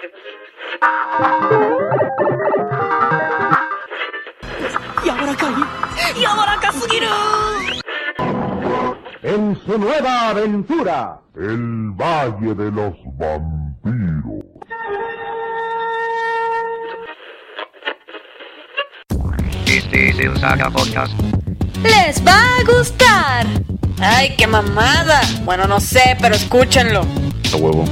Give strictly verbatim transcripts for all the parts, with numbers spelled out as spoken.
En su nueva aventura, el Valle de los Vampiros. Este es el Saga Podcast. ¡Les va a gustar! ¡Ay, qué mamada! Bueno, no sé, pero escúchenlo. A huevo.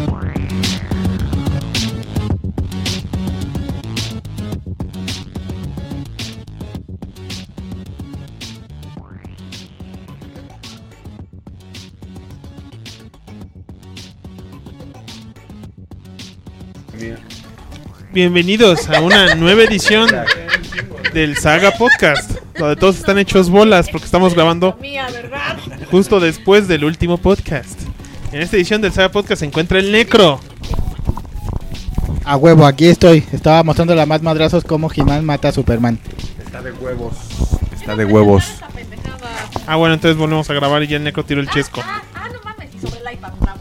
Bienvenidos a una nueva edición del Saga Podcast, donde todos están hechos bolas porque estamos grabando justo después del último podcast. En esta edición del Saga Podcast se encuentra el Necro. A huevo, aquí estoy. Estaba mostrando a más madrazos como He-Man mata a Superman. Está de huevos. Está de huevos. Ah, bueno, entonces volvemos a grabar y ya el Necro tiró el chesco. Ah, ah, no mames, y sobre el iPad, bravo.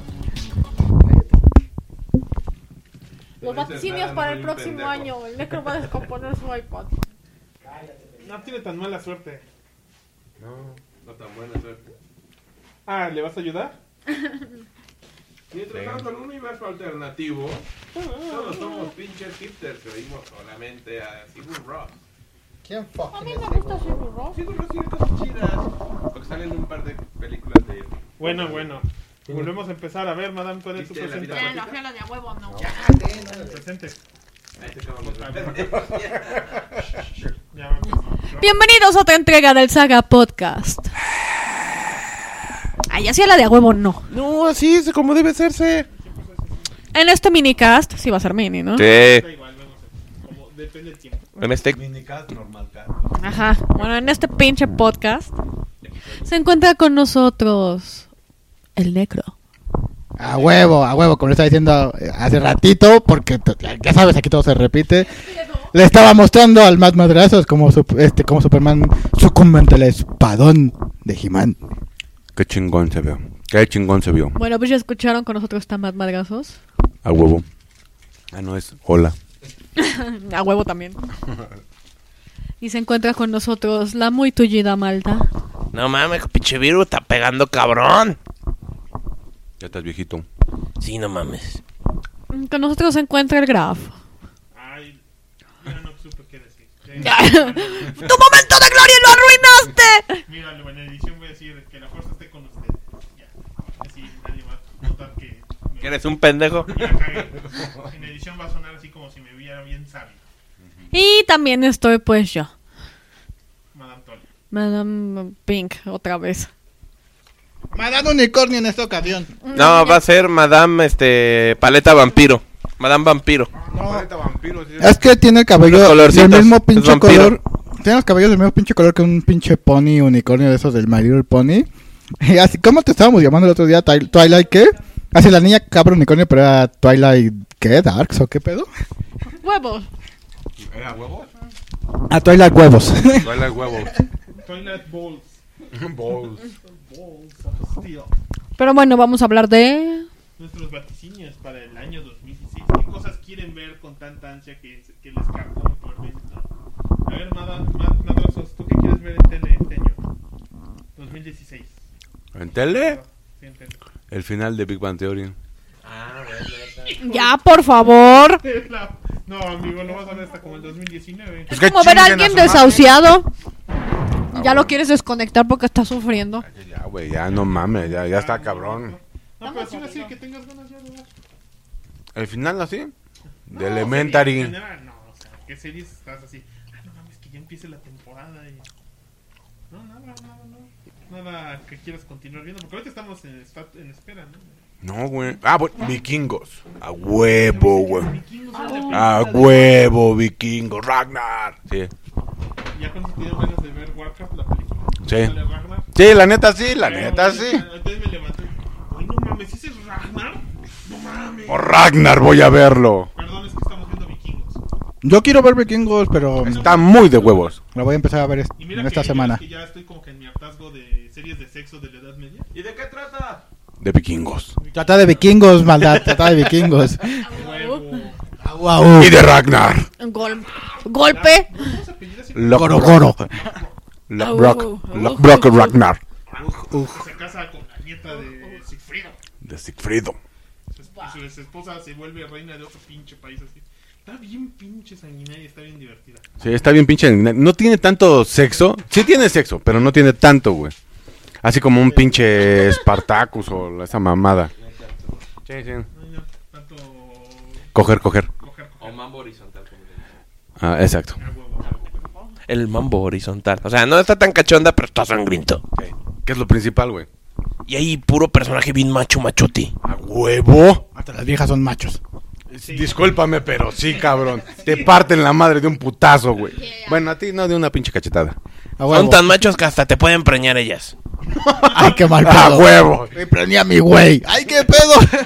Los vaticinios para el próximo año. El Necro va a descomponer su iPad. No tiene tan mala suerte. No, no tan buena suerte. Ah, ¿le vas a ayudar? Mientras tanto, en un universo alternativo, todos somos pinches hipsters que oímos solamente a Sigur Rós. ¿Quién A fucking mí es me Sigur? gusta Sigur Rós. Sigur Rós tiene cosas chidas, porque salen un par de películas de... Bueno, bueno. Volvemos a empezar. A ver, madame, ¿cuál es tu ¿Viste la presente? vida? Ya, la fiela de a huevo, no. Presente. Ahí te acabamos de Ya va a empezar. Bienvenidos a otra entrega del Saga Podcast. Ay, así a la de a huevo, no. No, así es como debe hacerse. En este minicast, sí va a ser mini, ¿no? Sí. Da igual, vamos a- como depende del tiempo. En este... Ajá. Bueno, en este pinche podcast se encuentra con nosotros el Necro. A huevo, a huevo, como le estaba diciendo eh, hace ratito, porque t- ya sabes, aquí todo se repite. Le estaba mostrando al más madrazos como, su- este, como Superman sucumbe el espadón de He-Man. Qué chingón se vio. Qué chingón se vio. Bueno, pues ya escucharon, con nosotros están más madrazos. A huevo. Ah, no es hola. A huevo también. Y se encuentra con nosotros la muy tullida Malta. No mames, pinche virus está pegando cabrón. Ya estás viejito. Sí, no mames. Con nosotros se encuentra el Graf. Ay, ya no supe qué decir. ¡Tu momento de gloria lo arruinaste! Mira, en la edición voy a decir que la fuerza esté con usted. Ya. Así nadie va a notar que... me- ¿Que eres un pendejo? Ya cagué. En edición va a sonar así como si me viera bien sabio. Y también estoy pues yo, Madame Tolly. Madame Pink, otra vez. Madame Unicornio en esta ocasión. No, va a ser Madame, este, Paleta Vampiro. Madame Vampiro. Es que tiene el cabello Los colorcitos, del mismo es pinche vampiro. color. Tiene los cabellos del mismo pinche color que un pinche pony unicornio de esos del My Little Pony. Y así, ¿cómo te estábamos llamando el otro día? Twi- ¿Twilight qué? Así la niña cabra unicornio, pero era Twilight ¿qué? ¿Darks o qué pedo? Huevos. ¿Era huevos? A Twilight huevos. Twilight huevos. Toilet Balls. Balls. Balls of Steel. Pero bueno, vamos a hablar de... Nuestros vaticinios para el año dos mil dieciséis. ¿Qué cosas quieren ver con tanta ansia que, que les cargó por dentro? A ver, Madame, Mad- Madrazos, ¿tú qué quieres ver en tele este año? dos mil dieciséis. ¿En tele? Sí, en tele. El final de Big Bang Theory. Ya, por favor. La- No, amigo, lo vas a ver hasta como el dos mil diecinueve. Pues Como ver a alguien desahuciado. Ya lo quieres desconectar porque está sufriendo. Ya, güey, ya no mames, ya, ya está cabrón. No, pero sí va a decir que tengas ganas ya de ver. El final así, No, de Elementary. serie en general, no, o sea, ¿qué series estás así? Ah, no mames, que ya empiece la temporada y... No, nada, nada, no. Nada que quieras continuar viendo, porque ahorita estamos en, esta- en espera, ¿no? No, güey. Ah, bueno, Vikingos. A huevo, güey. Vikingos son de A película de- huevo, Vikingos. Ragnar. Sí. ¿Ya cuando te dieron ganas de ver Warcraft, la película? Sí. ¿Sale Ragnar? Sí, la neta sí, la Pero, neta sí. Entonces me levanté. Ay, no mames, ¿ese es Ragnar? No mames. Por Ragnar voy a verlo. Perdón, es que estamos viendo Vikingos. Yo quiero ver Vikingos, pero Está muy de huevos. lo voy a empezar a ver est- Y mira en que esta yo semana. es que ya estoy como que en mi hartazgo de series de sexo de la Edad Media. ¿Y de qué trata? De Vikingos. Trata de vikingos, maldad, trata de vikingos. Huevo. Wow. Y de Ragnar. Gol- golpe. Goro. Lockbrock. Lockbrock Ragnar. Se casa con la nieta de Sigfrido. De Sigfrido. Su, esp- su esposa se vuelve reina de otro pinche país así. Está bien pinche sanguinaria y está bien divertida. Sí, está bien pinche. No tiene tanto sexo. Sí tiene sexo, pero no tiene tanto, güey. Así como un pinche Spartacus o esa mamada. Sí, sí. No hay no- tanto Coger, coger. coger, O coger. mambo horizontal. Como Ah, exacto. El mambo horizontal. O sea, no está tan cachonda, pero está sangriento. Sí. ¿Qué es lo principal, güey? Y ahí puro personaje bien macho, machote. A huevo. Hasta las viejas son machos. Discúlpame, pero sí, cabrón. Te parten la madre de un putazo, güey. Bueno, a ti no de una pinche cachetada. A huevo. Son tan machos que hasta te pueden preñar ellas. Ay, qué mal pedo. A huevo. Me prendí a mi güey. Ay, qué pedo.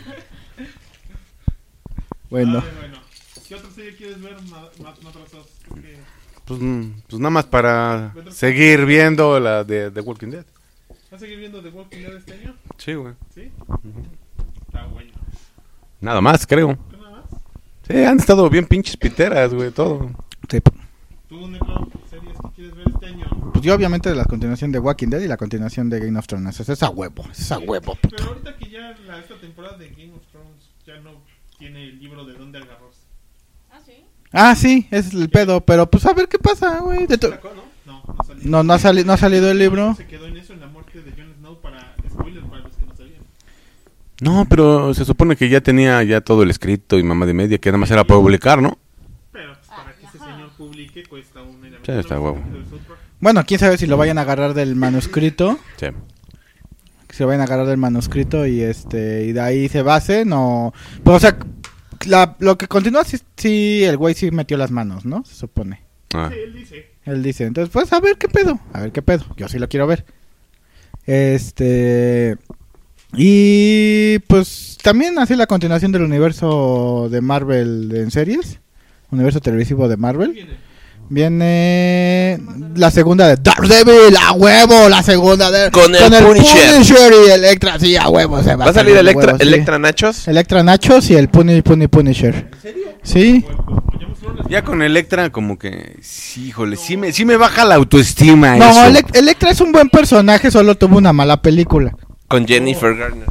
Bueno. Ay, bueno. ¿Qué otra serie quieres ver? Ma- ma- otras dos. Porque Pues, mm, pues nada más para seguir viendo la de The Walking Dead. ¿vas a seguir viendo The Walking Dead este año? Sí, güey. ¿Sí? Está bueno. Nada más, creo. ¿Qué nada más? Sí, han estado bien pinches piteras, güey, todo. Sí. ¿Tú, Necro, series que quieres ver este año? Pues yo obviamente la continuación de Walking Dead y la continuación de Game of Thrones. Esa es a huevo. Esa es a huevo. Pero ahorita que ya la, esta temporada de Game of Thrones ya no tiene el libro de dónde agarrarse. Ah, sí, es el pedo. Pero pues a ver qué pasa, güey. De to- No, no salió. No, no ha, sali- no ha salido el libro. Se quedó en eso, en la muerte de Jon Snow, para spoiler para los que no sabían. No, pero se supone que ya tenía ya todo el escrito y mamá de media, que nada más era publicar, ¿no? Pero pues, para que ese señor publique cuesta un Sí, está huevo. Bueno, quién sabe si lo vayan a agarrar del manuscrito. Sí. Que se lo vayan a agarrar del manuscrito y este y de ahí se basen o... Pues, o sea, la- lo que continúa sí, sí, el güey sí metió las manos, ¿no? Se supone. Ah. Sí, él dice. Él dice, entonces pues a ver qué pedo, a ver qué pedo, yo sí lo quiero ver. Este... Y pues también así la continuación del universo de Marvel en series, universo televisivo de Marvel. Viene la segunda de Daredevil, a huevo, la segunda de Con el Punisher. Punisher y Electra, sí, a huevo. Se ¿Va a salir de Electra, huevo, sí. Electra Nachos? Electra Nachos y el Puni Puni Punisher. ¿En serio? Sí. Ya con Electra como que, sí, híjole, sí me, sí me baja la autoestima No, eso. Elec- Electra es un buen personaje, solo tuvo una mala película. Con Jennifer Garner.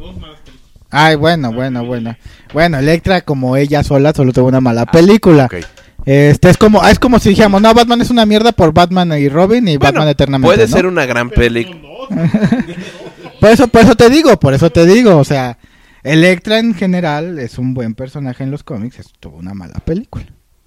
Ay, bueno, bueno, bueno. Bueno, Electra como ella sola solo tuvo una mala película. Ok. Este es como es como si dijéramos, no, Batman es una mierda por Batman y Robin y Bueno, Batman eternamente. puede ¿no? ser una gran película. Por eso, por eso te digo, por eso te digo, o sea, Electra en general es un buen personaje en los cómics, es- tuvo una mala película.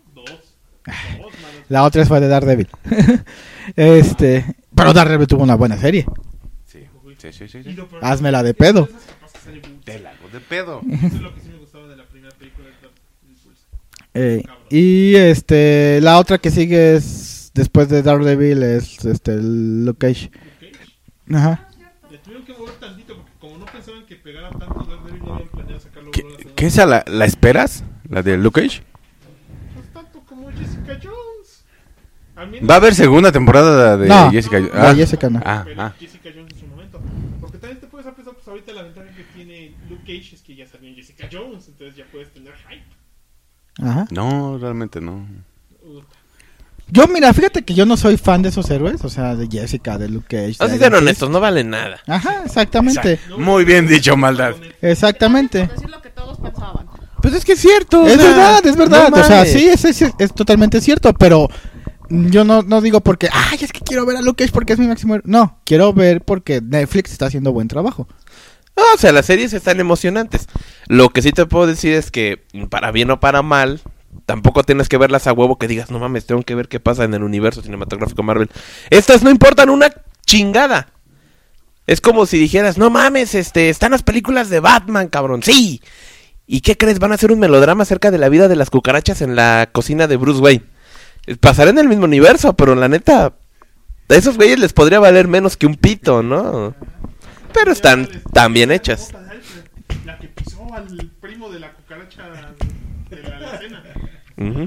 La otra fue de Daredevil. Este, pero Daredevil tuvo una buena serie. Sí, sí, sí, sí, sí. Házmela de pedo. Te la hago de pedo. Eso es lo que sí me gustaba de la primera película de Impulse. Eh, y este, la otra que sigue es después de Daredevil es este Luke Cage. Ajá. Le tuvieron que mover tantito porque como no pensaban que pegara tanto Daredevil no habían planeado sacarlo. ¿Qué, luego la segunda. qué esa la, la esperas? ¿La de Luke Cage? Pues tanto como Jessica Jones. Al menos- ¿Va a haber segunda temporada de No, Jessica? de Ah, Jessica no. ah, Pero ah. Jessica Jones en su momento. Porque también te puedes pensar, pues ahorita la ventaja que tiene Luke Cage es que ya salió en Jessica Jones, entonces ya puedes tener hype. Ajá. No, realmente no. Puta. Yo mira, fíjate que yo no soy fan de esos héroes, o sea, de Jessica, de Luke Cage. Vamos de a ser Iron Fist. honestos, no vale nada. Ajá, exactamente. Muy bien dicho, maldad. Exactamente. Decir lo que todos pensaban. Pues es que es cierto. Es o sea, verdad, es verdad. no o sea, mames. sí, es, es, es totalmente cierto, pero yo no, no digo porque, ay, es que quiero ver a Luke Cage porque es mi máximo héroe. No, quiero ver porque Netflix está haciendo buen trabajo. No, o sea, las series están emocionantes. Lo que sí te puedo decir es que, para bien o para mal, tampoco tienes que verlas a huevo que digas, no mames, tengo que ver qué pasa en el universo cinematográfico Marvel. Estas no importan una chingada. Es como si dijeras, no mames, este, están las películas de Batman, cabrón. Sí. ¿Y qué crees? Van a hacer un melodrama acerca de la vida de las cucarachas en la cocina de Bruce Wayne. Pasará en el mismo universo, pero la neta, a esos güeyes les podría valer menos que un pito, ¿no? Pero están tan bien hechas. La que pisó al primo de la cucaracha de la alacena. Ujú.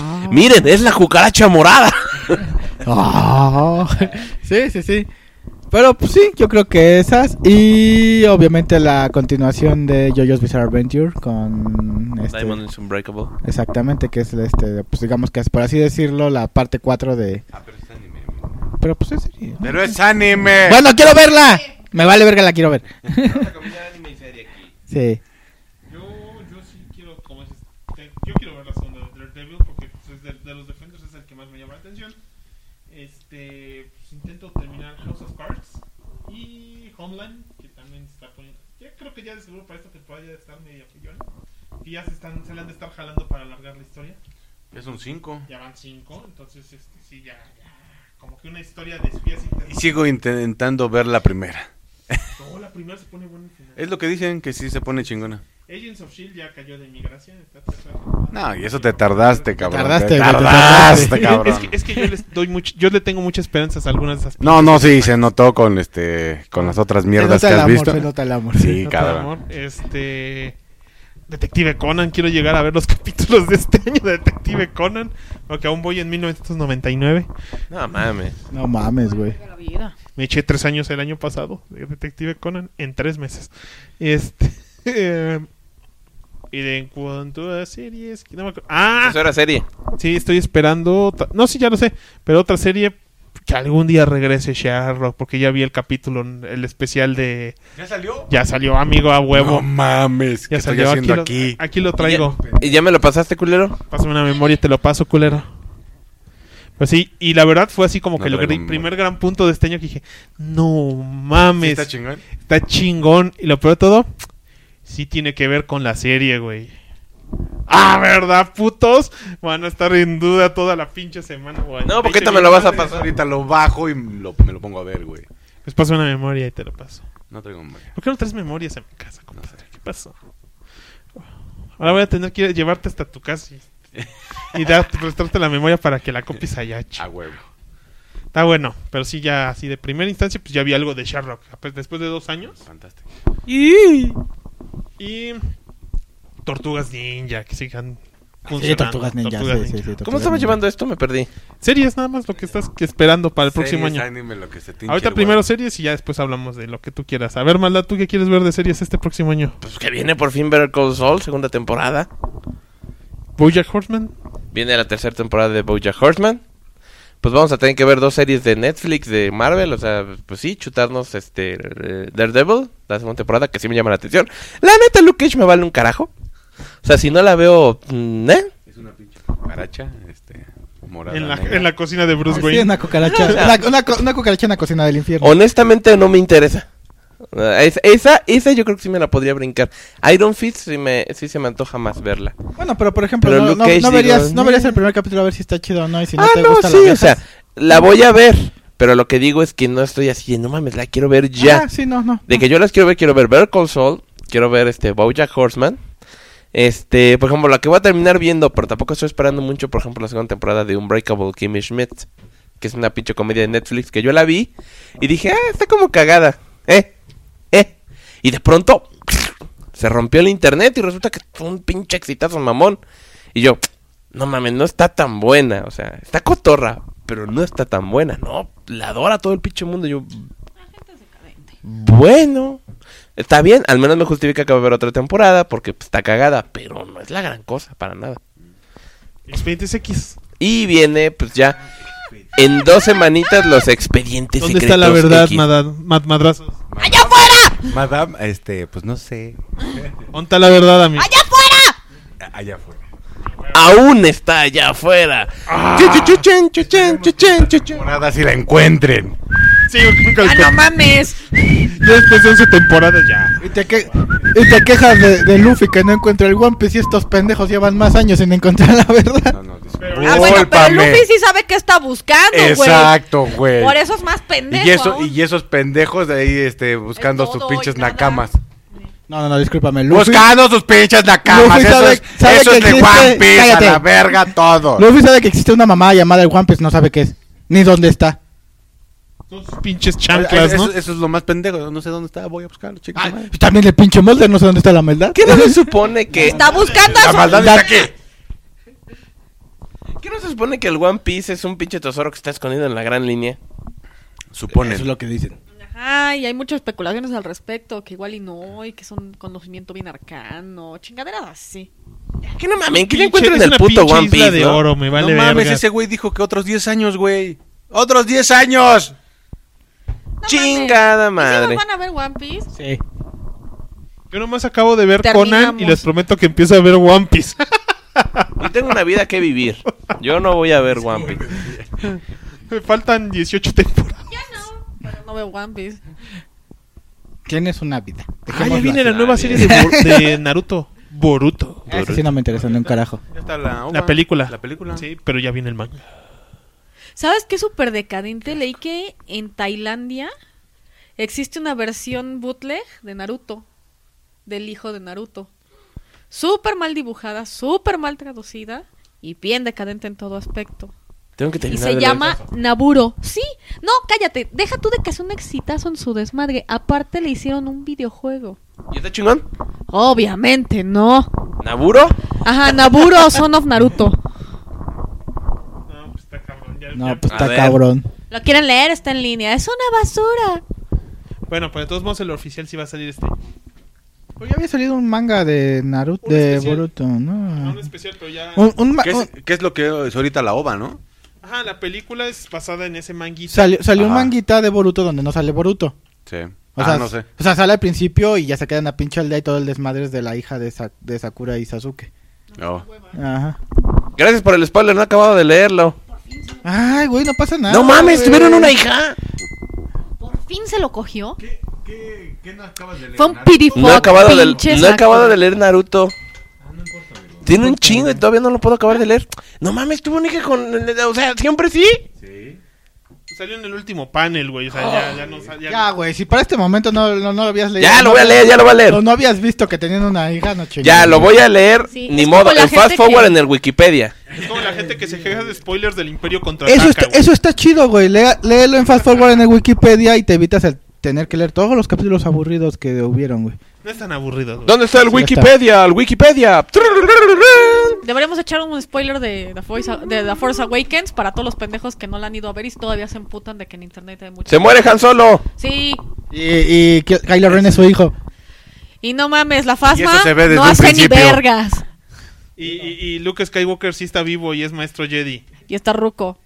Miren, es la cucaracha morada. Ah, sí, sí, sí. pero pues sí, yo creo que esas. Y obviamente la continuación de JoJo's Bizarre Adventure con este, Diamond is Unbreakable. exactamente, que es este, pues digamos que es por así decirlo la parte cuatro de. Ah, pero es anime. Pero pues es serie, ¿no? Pero es anime. Bueno, quiero verla. Me vale verga, la quiero ver. Vamos a combinar anime y serie aquí. Sí. Yo, yo sí quiero, como dices, te- yo quiero ver la segunda de Daredevil porque pues, es de, de los Defenders es el que más me llama la atención. Este, pues, intento terminar House of Cards y Homeland, que también se está poniendo. Ya creo que ya de seguro para esta temporada ya de estar medio pillón. Y ya se están, se le han de estar jalando para alargar la historia. Es un cinco. Ya van cinco, entonces este, sí, ya, ya, como que una historia de espías Y internacionales. sigo intentando ver la primera. No, la primera se pone buena al final. Es lo que dicen, que sí se pone chingona. Agents of Shield ya cayó de mi gracia. Está tercera. No, y eso te tardaste, cabrón. tardaste, Te güey, te tardaste, tardaste. cabrón. Es que, es que yo les doy mucho, yo le tengo muchas esperanzas a algunas de esas. No, no, sí, se notó con este, con las otras mierdas Se que nota has el visto. amor, se nota el amor. Sí, Nota de cabrón. amor. Este. Detective Conan, quiero llegar a ver los capítulos de este año de Detective Conan. Aunque aún voy en mil novecientos noventa y nueve. No mames. No mames, güey. La vida. Me eché tres años el año pasado de Detective Conan en tres meses. Este. eh, y de en cuanto a series. No me acuerdo. ¡Ah! Eso era serie. Sí, estoy esperando. otra- No, sí, ya lo sé. Pero otra serie que algún día regrese Sherlock. Porque ya vi el capítulo, el especial de. ¿Ya salió? Ya salió, amigo, a huevo. No mames, ¿qué ya estoy salió. Aquí haciendo lo, aquí? aquí lo traigo. ¿Y ya me lo pasaste, culero? Pásame una memoria y te lo paso, culero. Pues sí, y la verdad fue así como No que el traigo gr- memoria. primer gran punto de este año que dije, no ¿Sí mames, está chingón? está chingón. Y lo peor de todo, sí tiene que ver con la serie, güey. Ah, ¿verdad, putos? Van a estar en duda toda la pinche semana, güey. No, ¿por qué te me lo vas a pasar? Ahorita lo bajo y lo- me lo pongo a ver, güey. Pues paso una memoria y te lo paso. No traigo memoria. ¿Por qué no traes memorias a mi casa, compadre? ¿Qué pasó? Ahora voy a tener que llevarte hasta tu casa y, y dar, prestarte la memoria para que la copies allá, A chico. huevo. Está bueno, pero sí ya así de primera instancia pues ya vi algo de Sherlock pues, después de dos años. Fantástico. Y, y Tortugas Ninja que sigan Sí, funcionando. Tortugas Ninja, Tortugas sí, sí, Ninja. sí, Tortugas ¿Cómo estamos Ninja. llevando esto? Me perdí. Series nada más lo que estás esperando para el próximo Series, año. anime, lo que se te hinche Ahorita el primero huevo. series y ya después hablamos de lo que tú quieras. A ver, Maldad, ¿tú qué quieres ver de series este próximo año? Pues que viene por fin Better Call Saul, segunda temporada. BoJack Horseman. Viene la tercera temporada de BoJack Horseman. Pues vamos a tener que ver dos series de Netflix, de Marvel. O sea, pues sí, chutarnos este eh, Daredevil, la segunda temporada, que sí me llama la atención. La neta, Luke Cage me vale un carajo. O sea, si no la veo, mm, ¿eh? Es una pinche cucaracha, este, morada. En la, negra. en la cocina de Bruce Sí, Wayne. una cucaracha, una, una, co- una cucaracha en la cocina del infierno. Honestamente no me interesa. Uh, es- esa, esa yo creo que sí me la podría brincar. Iron Fist sí, me, sí se me antoja más verla. Bueno, pero por ejemplo, Pero no, Luke no, Cage, no verías, digo, no verías eh. el primer capítulo a ver si está chido o no, y si no ah, te no, gusta sí, la o dejas. sea, la voy a ver. Pero lo que digo es que no estoy así, no mames, la quiero ver ya. Ah, sí, no, no. De que yo las quiero ver, quiero ver Better Call Saul, quiero ver este BoJack Horseman. Este, por ejemplo, la que voy a terminar viendo, pero tampoco estoy esperando mucho, por ejemplo, la segunda temporada de Unbreakable Kimmy Schmidt, que es una pinche comedia de Netflix que yo la vi y dije, ah, está como cagada. Eh, eh. Y de pronto se rompió el internet y resulta que fue un pinche exitazo mamón. Y yo, no mames, no está tan buena, o sea, está cotorra, pero no está tan buena, no, la adora todo el pinche mundo. Yo, bueno, está bien, al menos me justifica que va a haber otra temporada porque pues, está cagada, pero no es la gran cosa, para nada. Expedientes X. Y viene, pues ya, en dos semanitas los expedientes ¿Dónde secretos está la verdad, X. madad, mad- madrazos? ¡Allá afuera! Madame, este, pues no sé. ¿Dónde está la verdad, amigo? ¡Allá afuera! Allá afuera. Aún está allá afuera. Chuchuchuchen, chuchen, chuchen, chuchen. Morada si la encuentren. Sí, nunca ¡Ah, no mames! ya después de once temporadas ya. Y te, que- y te quejas de, de Luffy que no encuentra el One Piece y estos pendejos llevan más años sin encontrar la verdad. No, no, disculpa. Ah, bueno, pero Luffy sí sabe qué está buscando, güey. Exacto, güey. Por eso es más pendejo. Y, eso, aún. y esos pendejos de ahí, este, buscando Es sus todo pinches y nada. nakamas. No, no, no, discúlpame. Luffy, Buscando sus pinches nakamas. Luffy Eso, sabe- es, sabe eso que es de existe- One Piece, cállate. a la verga todo. Luffy sabe que existe una mamá llamada el One Piece, no sabe qué es. Ni dónde está. Son sus pinches eso, chanclas, ¿no? eso es lo más pendejo. No sé dónde está, voy a buscarlo, chicos. Y también el pinche Mulder no sé dónde está la maldad. ¿Qué no se supone que... Está buscando a La su... maldad está aquí. ¿Qué no se supone que el One Piece es un pinche tesoro que está escondido en la gran línea? Suponen. Eso es lo que dicen. Ay, hay muchas especulaciones al respecto, que igual y no, y que son conocimiento bien arcano, chingaderas así. ¿Qué no mames? ¿Qué Pinche- le encuentran es en el una puto pinche One isla Piece, de no? oro, me vale no mames, verga. ese güey dijo que otros diez años, güey. ¡Otros diez años! No Chingada mames. ¿Y si madre. nos van a ver One Piece? Sí. Yo nomás acabo de ver Terminamos. Conan y les prometo que empiezo a ver One Piece. Yo tengo una vida que vivir. Yo no voy a ver One Piece. Me faltan dieciocho temporadas. Ya no, pero no veo One Piece. Tienes una vida. Ah, ya Dejémoslo viene así. la nueva serie de, Bor- de Naruto. Boruto. Ese sí no me interesa ni un carajo. Ya está la, La película. La película. Sí, pero ya viene el manga. ¿Sabes qué súper decadente? Leí que en Tailandia existe una versión bootleg de Naruto, del hijo de Naruto. Súper mal dibujada, súper mal traducida y bien decadente en todo aspecto. Tengo que Y terminar se de leer. llama Naburo. Sí, no, cállate, deja tú de que es un exitazo en su desmadre. Aparte le hicieron un videojuego. ¿Y está chingón? Obviamente, no. ¿Naburo? Ajá, Naburo, Son of Naruto. No, pues está cabrón. Ya, No, ya- pues A está ver. cabrón. Lo quieren leer, está en línea. Es una basura. Bueno, pero de todos modos el oficial sí va a salir este. Pues ya había salido un manga de Naruto, Un de especial. Boruto, No ¿no? un especial, pero ya... Un, un ma- ¿Qué es, un- qué es lo que es ahorita la ova, no? Ajá, la película es basada en ese manguito. salió salió un Ajá. manguita de Boruto donde no sale Boruto. Sí. O ah, sea, no sé. O sea, sale al principio y ya se queda en la pinche aldea y todo el desmadre es de la hija de, Sa- de Sakura y Sasuke. Oh. Ajá. Gracias por el spoiler, no he acabado de leerlo. Ay, güey, no pasa nada. No mames, güey. tuvieron una hija. Por fin se lo cogió. ¿Qué, qué, qué no acabas de leer? Fue un pirifuck, No he acabado, de, pinche no he acabado saco. de leer Naruto. Tiene un chingo y todavía no lo puedo acabar de leer. No mames, tuvo una hija con... O sea, siempre sí. Sí. Salió en el último panel, güey. O sea, ya, ya no sa- ya- Ya, güey, si para este momento no, no, no lo habías leído. Ya lo no voy a habías- leer, ya lo voy a leer. No, no habías visto que tenían una hija, no chingues. Ya, lo voy a leer. Sí, Ni es modo, como la en fast gente forward que- en el Wikipedia. Es como la gente que se queja de spoilers del Imperio contra Eso está, eso está chido, güey. Lea- léelo en Fast Forward en el Wikipedia y te evitas el tener que leer todos los capítulos aburridos que hubieron, güey. No es tan aburrido, güey. ¿Dónde está el Sí, Wikipedia? El Wikipedia. Deberíamos echar un spoiler de The, Force, de The Force Awakens para todos los pendejos que no la han ido a ver y todavía se emputan de que en internet hay mucho. Se muere Han Solo. Sí, Y, y Ky- Kylo Ren es su hijo. y no mames, la Y Fasma eso se ve desde no un hace ni principio. vergas. Y, y, y Luke Skywalker sí está vivo y es maestro Jedi. Y está ruco.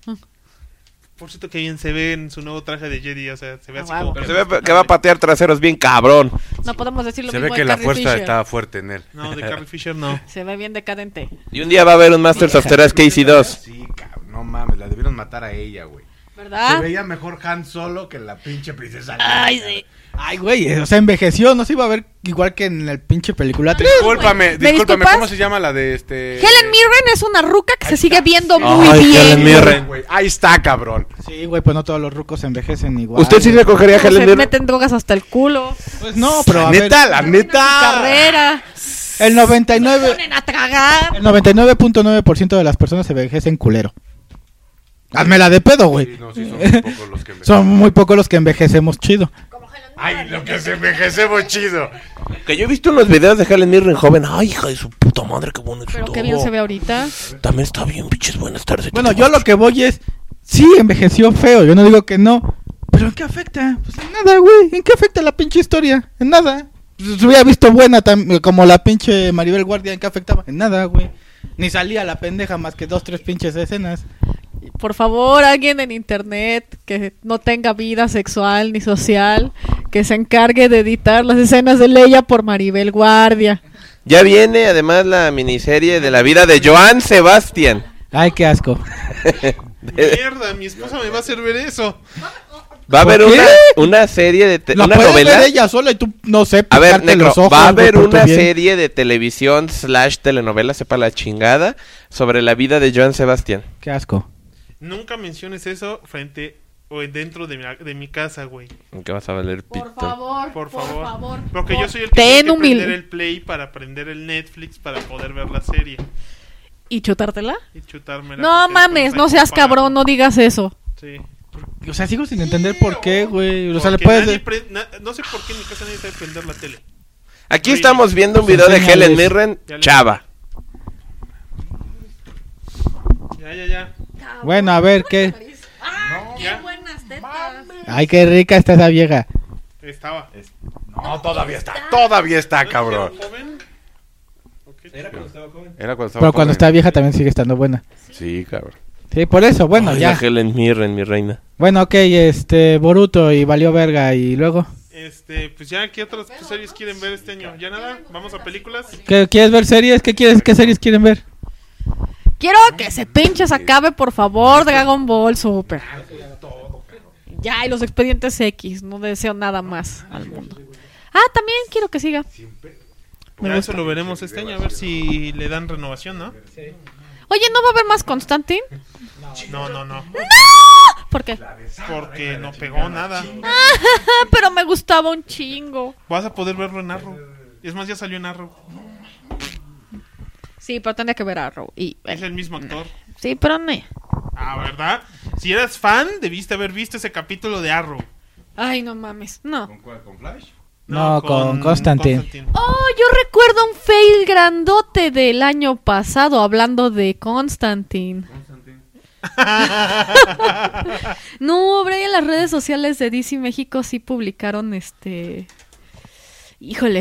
Por cierto que bien se ve en su nuevo traje de Jedi. O sea, se ve Ah, así huevo. como... Pero se ve que va a patear traseros bien cabrón. No podemos decir lo Se ve mismo que de la Carrie fuerza Fisher. está fuerte en él. No, de Carrie Fisher no. Se ve bien decadente. Y un día va a haber un Masters of Terras Casey dos. Sí, cabrón, no mames, la debieron matar a ella, güey. Se ¿Verdad? veía mejor Han Solo que la pinche princesa. Ay, Leia. sí. Ay, güey, o sea, envejeció. No se iba a ver igual que en el pinche película tres. Discúlpame, ¿Me discúlpame, disculpas? ¿cómo se llama la de este? Helen Mirren es una ruca que se sigue viendo Ay, muy Helen bien. Mirren. Güey, ahí está, cabrón. Sí, güey, pues no todos los rucos envejecen igual. ¿Usted sí se cogería a Se Helen Mirren? meten drogas hasta el culo. Pues no, pero La a neta, ver, la neta. Carrera. el noventa y nueve Ponen a tragar. el noventa y nueve punto nueve por ciento de las personas envejecen culero. Hazmela de pedo, güey. Sí, no, sí, son muy pocos los que envejecen. Son muy pocos los que envejecemos chido. Ay, lo que se envejecemos chido. Que yo he visto unos videos de Helen Mirren joven. Ay, hija de su puta madre, qué bueno Pero qué bien se ve ahorita. También está bien, pinches buenas tardes. Bueno, yo lo que voy es, sí, envejeció feo, yo no digo que no, pero ¿en qué afecta? Pues en nada, güey, ¿en qué afecta la pinche historia? En nada. Pues, se hubiera visto buena tam- como la pinche Maribel Guardia, ¿en qué afectaba? En nada, güey. Ni salía la pendeja más que dos, tres pinches escenas. Por favor, alguien en internet que no tenga vida sexual ni social, que se encargue de editar las escenas de Leia por Maribel Guardia. Ya viene además la miniserie de la vida de Joan Sebastián. Ay, qué asco. Mierda, mi esposa me va a hacer ver eso. Va a ¿Por haber qué? una, una serie de te- La una puedes novela. ver ella sola y tú, no sé, A ver, picarte Necro, los ojos, va a güey, haber por tu una bien. serie de televisión slash telenovela, sepa la chingada, sobre la vida de Joan Sebastián. Qué asco. Nunca menciones eso frente o dentro de mi, de mi casa, güey. ¿Qué vas a valer pito? favor, Por favor. Porque yo soy el que Ten tiene que humilde. prender el play para prender el Netflix para poder ver la serie. ¿Y chutártela? Y chutármela. No porque mames, después no hay seas que pagar. cabrón, no digas eso. Sí. O sea, sigo sin entender por qué, güey. O sea, le Porque puedes... nadie pre- na- no sé por qué en mi casa nadie sabe prender la tele. Aquí estamos viendo un Pues video de enséñales. Helen Mirren, Ya le- chava. Ya, ya, ya. Bueno, a ver, ¿qué? ¡Ah, ¿Ya? qué buenas tetas! Ay, qué rica está esa vieja. Estaba. No, todavía está. Todavía está, cabrón. ¿Joven? Era cuando estaba joven. Era cuando estaba Pero cuando joven. está vieja también sigue estando buena. Sí, cabrón. Sí, por eso, bueno, Ay, ya. la Helen Mirren, mi reina. Bueno, ok, este, Boruto y valió verga y luego. Este, pues ya, ¿qué otras series quieren ver este año? ¿Ya nada? ¿Vamos a películas? ¿Qué, ¿Quieres ver series? ¿Qué quieres? ¿Qué series quieren ver? Quiero que se pinche se acabe, por favor, Dragon Ball Super. Ya, y los expedientes X. No deseo nada más al mundo. Ah, también quiero que siga. Ya eso lo veremos este año, a ver si le dan renovación, ¿no? Oye, ¿no va a haber más Constantine? No, no, no. ¿Por qué? Porque no pegó nada. Pero me gustaba un chingo. Vas a poder verlo en Arrow. Es más, ya salió en Arrow. Sí, pero tendría que ver Arrow. Y, Es el mismo actor. sí, pero no. Ah, ¿verdad? Si eras fan, debiste haber visto ese capítulo de Arrow. Ay, no mames. No. ¿Con cuál? ¿Con Flash? No, con Constantine. Oh, yo recuerdo un fail grandote del año pasado hablando de Constantine. No, hombre, en las redes sociales de D C México sí publicaron este... Híjole.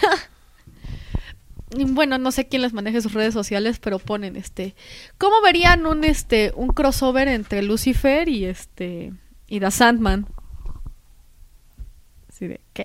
Bueno, no sé quién les maneje sus redes sociales, pero ponen este... ¿Cómo verían un este un crossover entre Lucifer y este y The Sandman? Así de, ¿qué?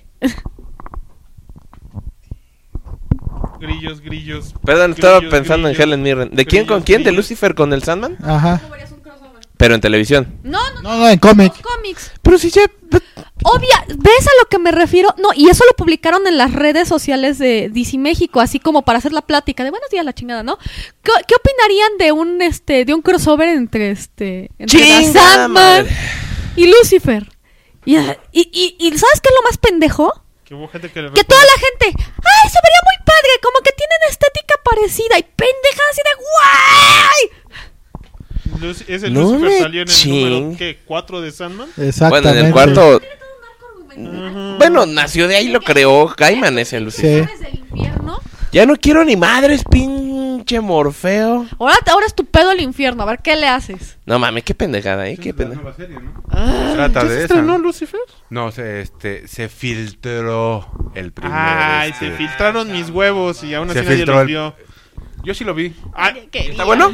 Grillos, grillos. Perdón, estaba grillos, pensando grillos, en Helen Mirren. ¿De quién con grillos, quién? ¿De grillos. Lucifer con el Sandman? Ajá. Pero en televisión. No, no, No, no, en cómic. los cómics. Pero si ya... Obvia, ¿ves a lo que me refiero? No, y eso lo publicaron en las redes sociales de D C México, así como para hacer la plática de buenos días la chingada, ¿no? ¿Qué, qué opinarían de un este de un crossover entre este entre The ¡Chinga Sandman madre! y Lucifer? Y, y, y, y ¿sabes qué es lo más pendejo? Que hubo gente que le Que toda la gente, ¡ay, se vería muy padre! Como que tienen estética parecida y pendeja así de ¡guay! Luci- Ese No Lucifer me salió en el ching. número, ¿qué? ¿cuatro de Sandman? Exactamente. Bueno, en el cuarto... Bueno, nació de ahí, lo creó Gaiman ese Lucifer. Sí. ¿Del infierno? Ya no quiero ni madres, pinche Morfeo. Ahora, ahora es tu pedo el infierno, a ver qué le haces. No mames, qué pendejada, ¿eh? Qué La pendejada. nueva serie, ¿no? Trata ¿Ya de se esa. estrenó Lucifer? No, se, este, se filtró el primer. Ay, este. se filtraron mis huevos y aún así Se nadie filtró los el- vio. Yo sí lo vi. Ah, ¿Qué ¿Está bueno?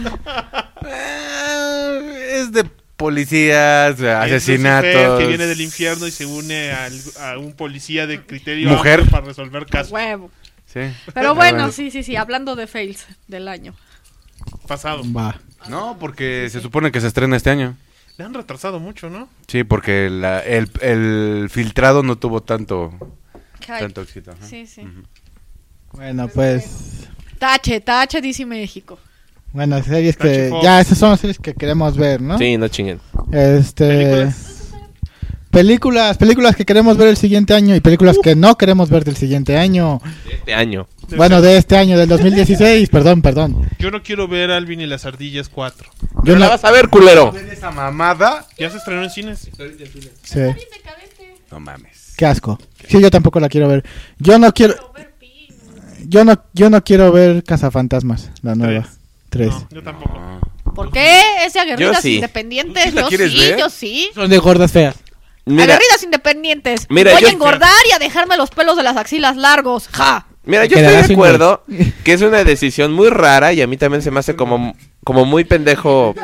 Eh, es de policías, de es asesinatos. Lucifer, que viene del infierno y se une al- a un policía de criterio Mujer. amplio para resolver casos. Huevo. Sí. Pero bueno, sí, sí, sí, hablando de fails del año. Pasado. Va. No, porque se supone que se estrena este año. Le han retrasado mucho, ¿no? Sí, porque la- el, el filtrado no tuvo tanto, tanto éxito. ajá. Sí, sí. Bueno, pues. Tache, tache, D C México. Bueno, series Tache que. Fox. Ya, esas son las series que queremos ver, ¿no? Sí, no chinguen. Este. ¿Películas? Películas, películas que queremos ver el siguiente año y películas que no queremos ver del siguiente año. Este año. Debe Bueno, ser. de este año, del dos mil dieciséis, perdón, perdón. Yo no quiero ver Alvin y las ardillas cuatro. Yo ¿No la no. vas a ver, culero? ¿Ven esa mamada? Ya se estrenó en cines. Sí. No mames. Qué asco. Sí, yo tampoco la quiero ver. Yo no quiero. Yo no, yo no quiero ver Cazafantasmas, la nueva. Tres. No, yo tampoco. Ah. ¿Por qué? Es de aguerridas Yo sí. independientes. ¿Tú sí la Yo quieres sí, ver? yo sí. Son de gordas feas. Mira, Aguerridas independientes. Mira, Voy yo- a engordar y a dejarme los pelos de las axilas largos. ¡Ja! mira, yo Quedará estoy de sin acuerdo que es una decisión muy rara y a mí también se me hace como, como muy pendejo.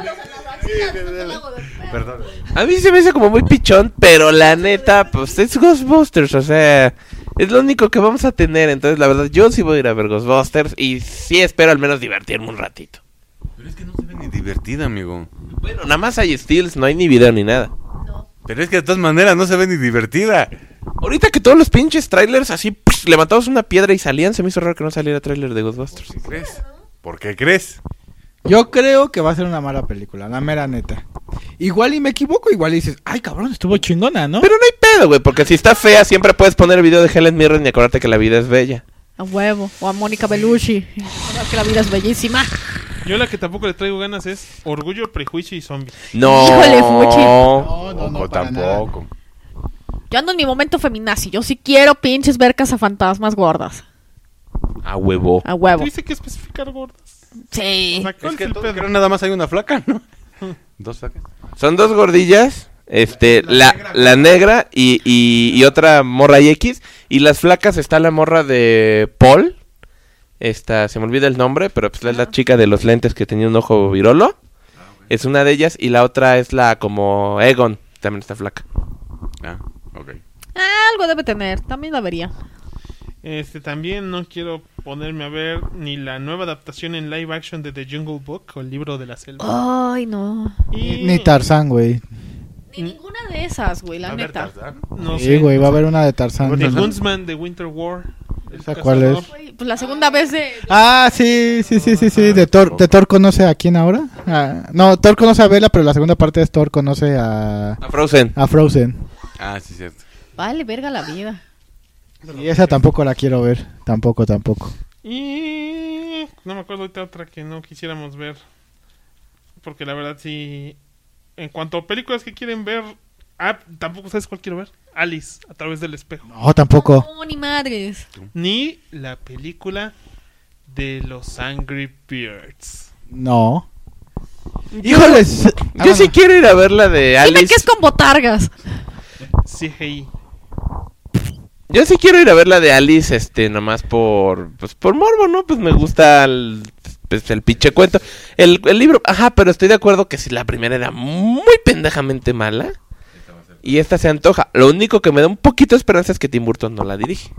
Perdón. A mí se me hace como muy pichón, pero la neta, pues es Ghostbusters, o sea, es lo único que vamos a tener. Entonces, la verdad, yo sí voy a ir a ver Ghostbusters y sí espero al menos divertirme un ratito. Pero es que no se ve ni divertida, amigo. Bueno, nada más hay stills, no hay ni video ni nada. Pero es que de todas maneras no se ve ni divertida. Ahorita que todos los pinches trailers así, psh, levantamos una piedra y salían, se me hizo raro que no saliera trailer de Ghostbusters. ¿Por qué crees? ¿Por qué crees? Yo creo que va a ser una mala película, la mera neta. Igual y me equivoco, igual y dices, ay cabrón, estuvo chingona, ¿no? Pero no hay pedo, güey, porque si está fea siempre puedes poner el video de Helen Mirren y acordarte que la vida es bella. A huevo. O a Mónica Bellucci. Recordar que la vida es bellísima. Yo la que tampoco le traigo ganas es Orgullo, Prejuicio y Zombies. No. Híjole, Fuchi. No, no, no, Tampoco, para tampoco. Yo ando en mi momento feminazi. Yo sí quiero pinches ver cazafantasmas gordas. A huevo. A huevo. Dice que especificar gordas. Sí. O sea, ¿cuál Es que es el todo- pedo? creo nada más hay una flaca, ¿no? Dos flacas. Son dos gordillas Este, la, la, la negra y, y, y otra morra y X. Y las flacas está la morra de Paul. Esta, se me olvida el nombre, pero pues es la chica de los lentes que tenía un ojo virolo. Es una de ellas. Y la otra es la como Egon. También está flaca. Ah, ok. Ah, algo debe tener, también la vería. Este, también no quiero ponerme a ver ni la nueva adaptación en live action de The Jungle Book o el libro de la selva. Ay, no. Y... Ni Tarzán, güey. Ni ninguna de esas, güey, la neta. No Sí, sé. güey, va a haber una de Tarzán. The Huntsman de Winter War. El ¿Esa cuál cazador. es? Güey, pues la segunda vez de... Ah, sí, sí, sí, sí, sí. De Thor, de Thor conoce a quién ahora. Ah, no, Thor conoce a Bella, pero la segunda parte es Thor conoce a, A Frozen. a Frozen. Ah, sí, cierto. Vale, verga la vida. Y esa tampoco la quiero ver. Tampoco, tampoco. Y no me acuerdo ahorita otra que no quisiéramos ver. Porque la verdad sí. En cuanto a películas que quieren ver. Ah, tampoco sabes cuál quiero ver. Alice, a través del espejo. No, tampoco. No, ni madres. Ni la película de los Angry Birds. No. Híjoles. Ah, Yo sí bueno. quiero ir a ver la de Alice. Dime que es con botargas. C G I. Yo sí quiero ir a ver la de Alice, este, nomás por, pues, por morbo, ¿no? Pues me gusta el, pues, el pinche cuento. El, el libro, ajá, pero estoy de acuerdo que si la primera era muy pendejamente mala, y esta se antoja. Lo único que me da un poquito de esperanza es que Tim Burton no la dirige.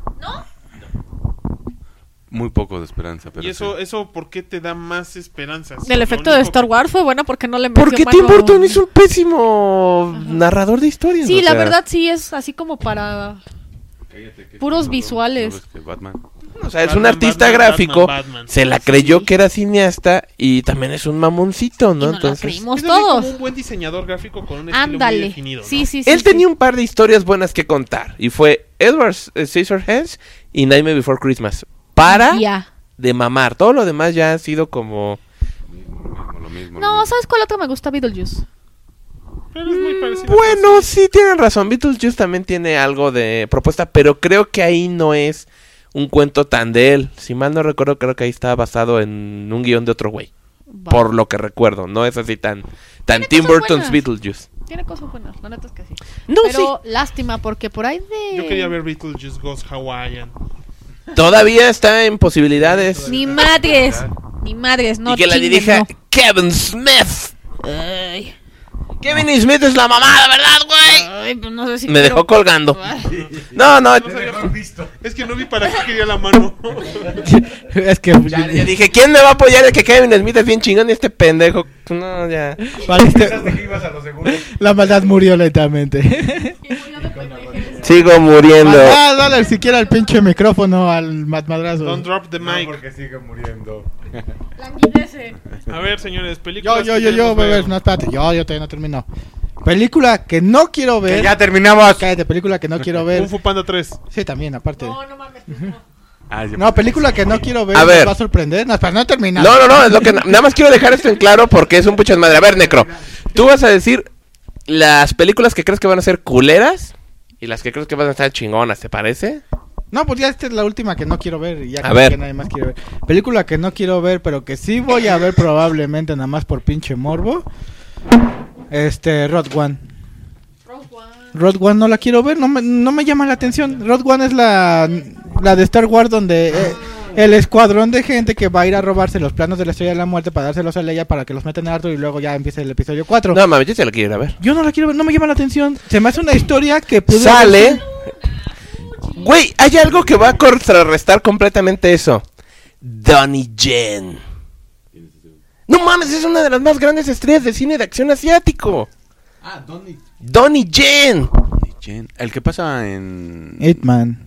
Muy poco de esperanza, pero Y eso, sí. eso, ¿por qué te da más esperanzas? El Lo efecto de único Star que- Wars fue bueno porque no le metió Porque mano. Tim Burton es un pésimo narrador de historias. Sí, o la sea, verdad sí es así como para... Puros ¿No visuales. ves que Batman? O sea, es Batman, un artista Batman, gráfico, Batman, Batman. se la creyó que era cineasta y también es un mamoncito, Y ¿no? nos la Entonces, creímos Es así como todos. un buen diseñador gráfico con un estilo muy Ándale. definido, ¿no? Sí, sí, sí. él sí. tenía un par de historias buenas que contar y fue Edward Scissorhands y Nightmare Before Christmas. Para Ya. de mamar, todo lo demás ya ha sido como... Mismo, lo mismo, lo No, mismo. ¿sabes cuál otro me gusta? Beetlejuice. Pero es muy parecido. Bueno, sí tienen razón, Beetlejuice también tiene algo de propuesta, pero creo que ahí no es un cuento tan de él. Si mal no recuerdo, creo que ahí está basado en un guión de otro güey. Va. Por lo que recuerdo, no es así tan, tan Tiene Tim cosas Burton's buenas. Beetlejuice. Tiene cosas buenas, la neta es que sí. No, Pero lástima porque por ahí de... Yo quería ver Beetlejuice Goes Hawaiian. sí. Todavía está en posibilidades. Ni madres. Ni madres, no y que la chinguen, dirija no. Kevin Smith. Ay. Kevin Smith es la mamada, ¿verdad, güey? Ay, pues no sé si Me quiero- dejó colgando. Ay. No, no. Es que no vi para qué quería la mano. Es que Ya, ya dije, ¿quién me va a apoyar? El que Kevin Smith es bien chingón y este pendejo. No, ya. Valiste- la maldad murió lentamente. Sigo muriendo. Ah, dale siquiera el pinche micrófono al mat madrazo. Don't drop the mic. porque sigue muriendo. Languidece. A ver, señores, Yo, películas. yo, que yo, yo, queremos bebé, ver. no, espérate, yo, yo todavía no termino. Película que no quiero ver. Que ya terminamos. Cállate, película que no quiero ver. Kung Fu Panda tres. Sí, también, aparte. No, no mames. no. Ah, ya- No, película que no quiero ver. A nos ver. va a sorprender. No, para no terminar. No, no, no, es lo que nada más quiero dejar esto en claro porque es un puchas madre. A ver, Necro, tú vas a decir las películas que crees que van a ser culeras y las que crees que van a estar chingonas, ¿te parece? No, pues ya esta es la última que no quiero ver. Y ya A creo ver. que nadie más quiere ver. Película que no quiero ver, pero que sí voy a ver probablemente nada más por pinche morbo. Este, Rogue One. Rogue One no la quiero ver, no me, no me llama la atención. Rogue One es la, la de Star Wars donde eh, el escuadrón de gente que va a ir a robarse los planos de la Estrella de la Muerte para dárselos a Leia para que los metan en Arthur y luego ya empiece el episodio cuatro. No, mames, yo se la quiero ir a ver. Yo no la quiero ver, no me llama la atención. Se me hace una historia que pude Sale. haber- Güey, hay algo que va a contrarrestar completamente eso. Donnie Yen. No mames, es una de las más grandes estrellas de cine de acción asiático. Ah, Donnie. Donnie Yen. Jen. El que pasa en. Hitman.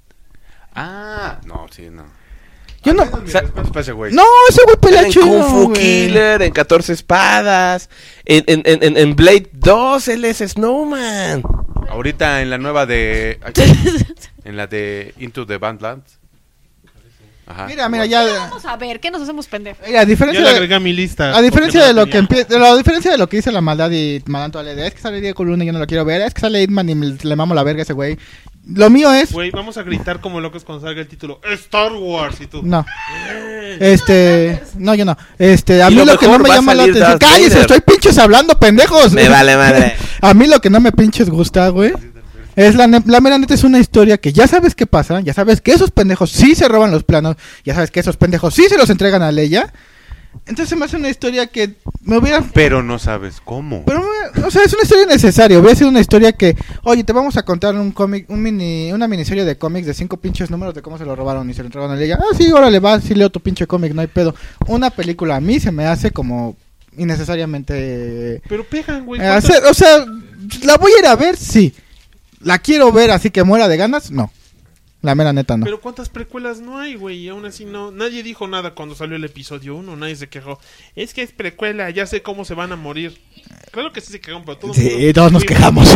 Ah, no, sí, no. Yo no. O sea, para ese güey. No, ese güey pelea En chido, Kung Fu güey. Killer, en catorce espadas, en, en, en, en- en Blade dos, él es Snowman. Ahorita en la nueva de. En la de Into the Badlands. Ajá. Mira, mira, ya. Vamos a ver, ¿qué nos hacemos pendejos? Mira, a Ya diferencia le de, agregué a mi lista. a diferencia porque de no lo la que tenía. empieza, la diferencia de lo que dice la maldad y Madame Toalete, es que sale Diego Luna y yo no lo quiero ver, es que sale Hitman y me- le mamo la verga a ese güey. Lo mío es... Güey, vamos a gritar como locos cuando salga el título Star Wars y tú. No. Este... No, yo no. Este, a Y mí lo lo que no mejor me va a llama la salir atención... Darth ¡Cállese! Vader. Estoy pinches hablando, pendejos. Me vale madre. A mí lo que no me pinches gusta, güey, es la, ne- la mera neta es una historia que ya sabes qué pasa, ya sabes que esos pendejos sí se roban los planos, ya sabes que esos pendejos sí se los entregan a Leia. Entonces se me hace una historia que me hubiera... Pero no sabes cómo. Pero, me- o sea, es una historia necesaria. Hubiera sido una historia que, oye, te vamos a contar un cómic, un mini, una miniserie de cómics de cinco pinches números de cómo se lo robaron y se lo entregaron a Leia. Ah, sí, órale, va, sí leo tu pinche cómic, no hay pedo. Una película a mí se me hace como innecesariamente... Pero pegan, güey. Eh, ¿cuántas- hacer- o sea, la voy a ir a ver, sí. La quiero ver así que muera de ganas, no. La mera neta no. Pero cuántas precuelas no hay, güey, y aún así no, nadie dijo nada cuando salió el episodio uno, nadie se quejó. Es que es precuela, ya sé cómo se van a morir. Claro que sí se quejaron, pero todo el Sí, mundo- todos nos Sí. quejamos.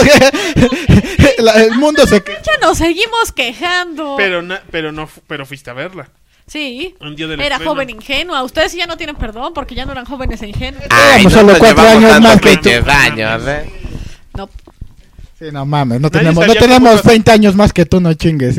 La- el mundo se que- Ya nos seguimos quejando. Pero na- pero no fu- pero fuiste a verla. Sí. Un día del Era estreno. joven ingenua. Ustedes sí ya no tienen perdón porque ya no eran jóvenes e ingenuos. Ay, Teníamos solo nos cuatro llevamos años tantos más que tú. pinches años, ¿eh? No. Sí, no mames, no Nadie tenemos, no salía tenemos como- veinte años más que tú, no chingues.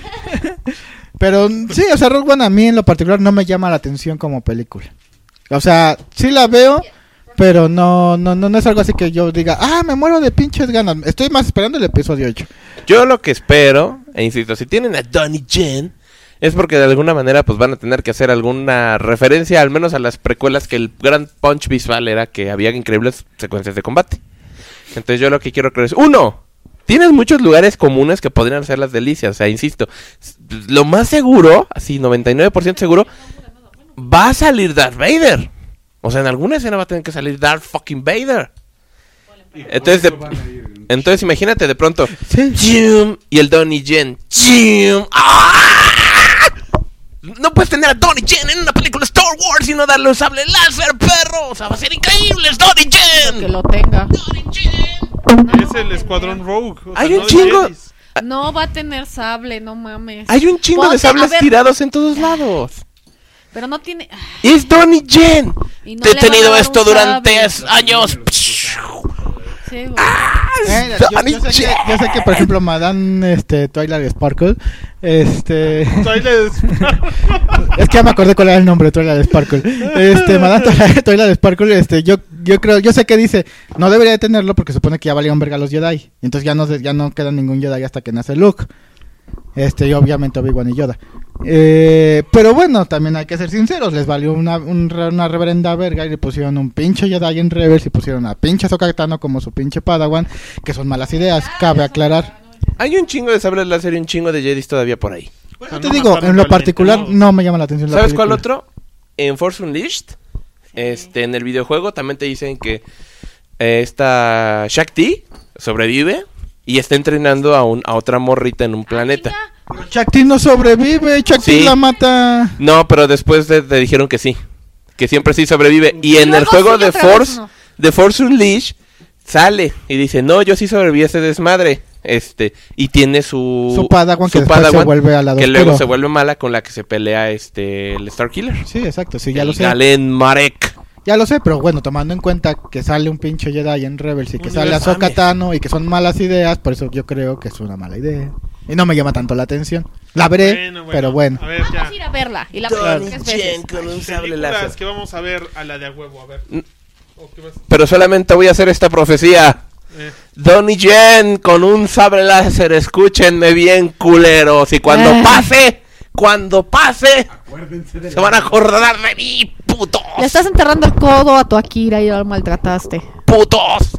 Pero sí, o sea, Rogue One a mí en lo particular no me llama la atención como película. O sea, sí la veo, pero no, no, no, no es algo así que yo diga, ah, me muero de pinches ganas. Estoy más esperando el episodio ocho. Yo lo que espero, e insisto, si tienen a Donnie Yen, es porque de alguna manera pues van a tener que hacer alguna referencia, al menos a las precuelas, que el gran punch visual era que había increíbles secuencias de combate. Entonces yo lo que quiero creer es, uno, tienes muchos lugares comunes que podrían ser las delicias, o sea, insisto, s- lo más seguro, así noventa y nueve por ciento seguro, va a salir Darth Vader. O sea, en alguna escena va a tener que salir Darth fucking Vader. Entonces, de- entonces imagínate de pronto, ¡chum! Y el Donnie Yen, ¡chum! ¡Ah! No puedes tener a Donnie Yen en una película Star Wars y no darle un sable láser, perro. O sea, va a ser increíble, es Donnie Que Yen. lo tenga. Donnie Yen. Es el escuadrón Rogue. o sea, Hay no un de chingo. Jedis. No va a tener sable, no mames. Hay un chingo de Ponte- sables a ver, tirados en todos lados. Pero no tiene. Es Donnie Yen. Y no Te he le van a tenido dar esto un durante sable. años. Sí, güey. Eh, yo, yo sé que, yo sé que, por ejemplo, Madame este, Twilight Sparkle, este... Twilight es que ya me acordé cuál era el nombre, Twilight Sparkle. Este, Madame Twilight, Twilight Sparkle, este, yo, yo creo, yo sé que dice, no debería de tenerlo porque supone que ya valieron verga los Jedi. Y entonces ya no, se- ya no queda ningún Jedi hasta que nace Luke. Este, y obviamente Obi-Wan y Yoda. Eh, pero bueno, también hay que ser sinceros, les valió una, un re- una reverenda verga y le pusieron un pinche Jedi en reverse y pusieron a pinche Ahsoka Tano como su pinche Padawan, que son malas ideas, cabe aclarar. Hay un chingo de sables láser y un chingo de Jedis todavía por ahí. Yo te digo, en lo particular no me llama la atención la ¿Sabes cuál película. otro? En Force Unleashed, este, en el videojuego también te dicen que eh, esta Shakti sobrevive y está entrenando a, un, a otra morrita en un planeta. Shakti no sobrevive, Shakti Sí. la mata. No, pero después te, te dijeron que sí, que siempre sí sobrevive. Y en Luego el juego sí, de otra vez Force, no. de Force Unleashed, sale y dice, no, yo sí sobreviví a ese desmadre. Este, y tiene su Su Padawan que después se vuelve al lado que luego oscuro. se vuelve mala, con la que se pelea este el Starkiller. Sí, exacto, sí, ya lo El sé. Galen Marek. Ya lo sé, pero bueno, tomando en cuenta que sale un pinche Jedi en Rebels y que sale Universo. Ahsoka Tano y que son malas ideas, por eso yo creo que es una mala idea. Y no me llama tanto la atención. La veré, Bueno, bueno. pero bueno. A ver, ya. Vamos a ir a verla. Y la Claro. veremos tres veces. Jen con un sable Películas láser. que vamos a ver a la de a huevo, a ver. Mm. ¿O qué vas? Pero solamente voy a hacer esta profecía. Eh. Donnie Yen con un sable láser, escúchenme bien, culeros. Y cuando Eh. pase, cuando pase, se van a acordar de mí, putos. Le estás enterrando el codo a tu Akira y lo maltrataste. Putos.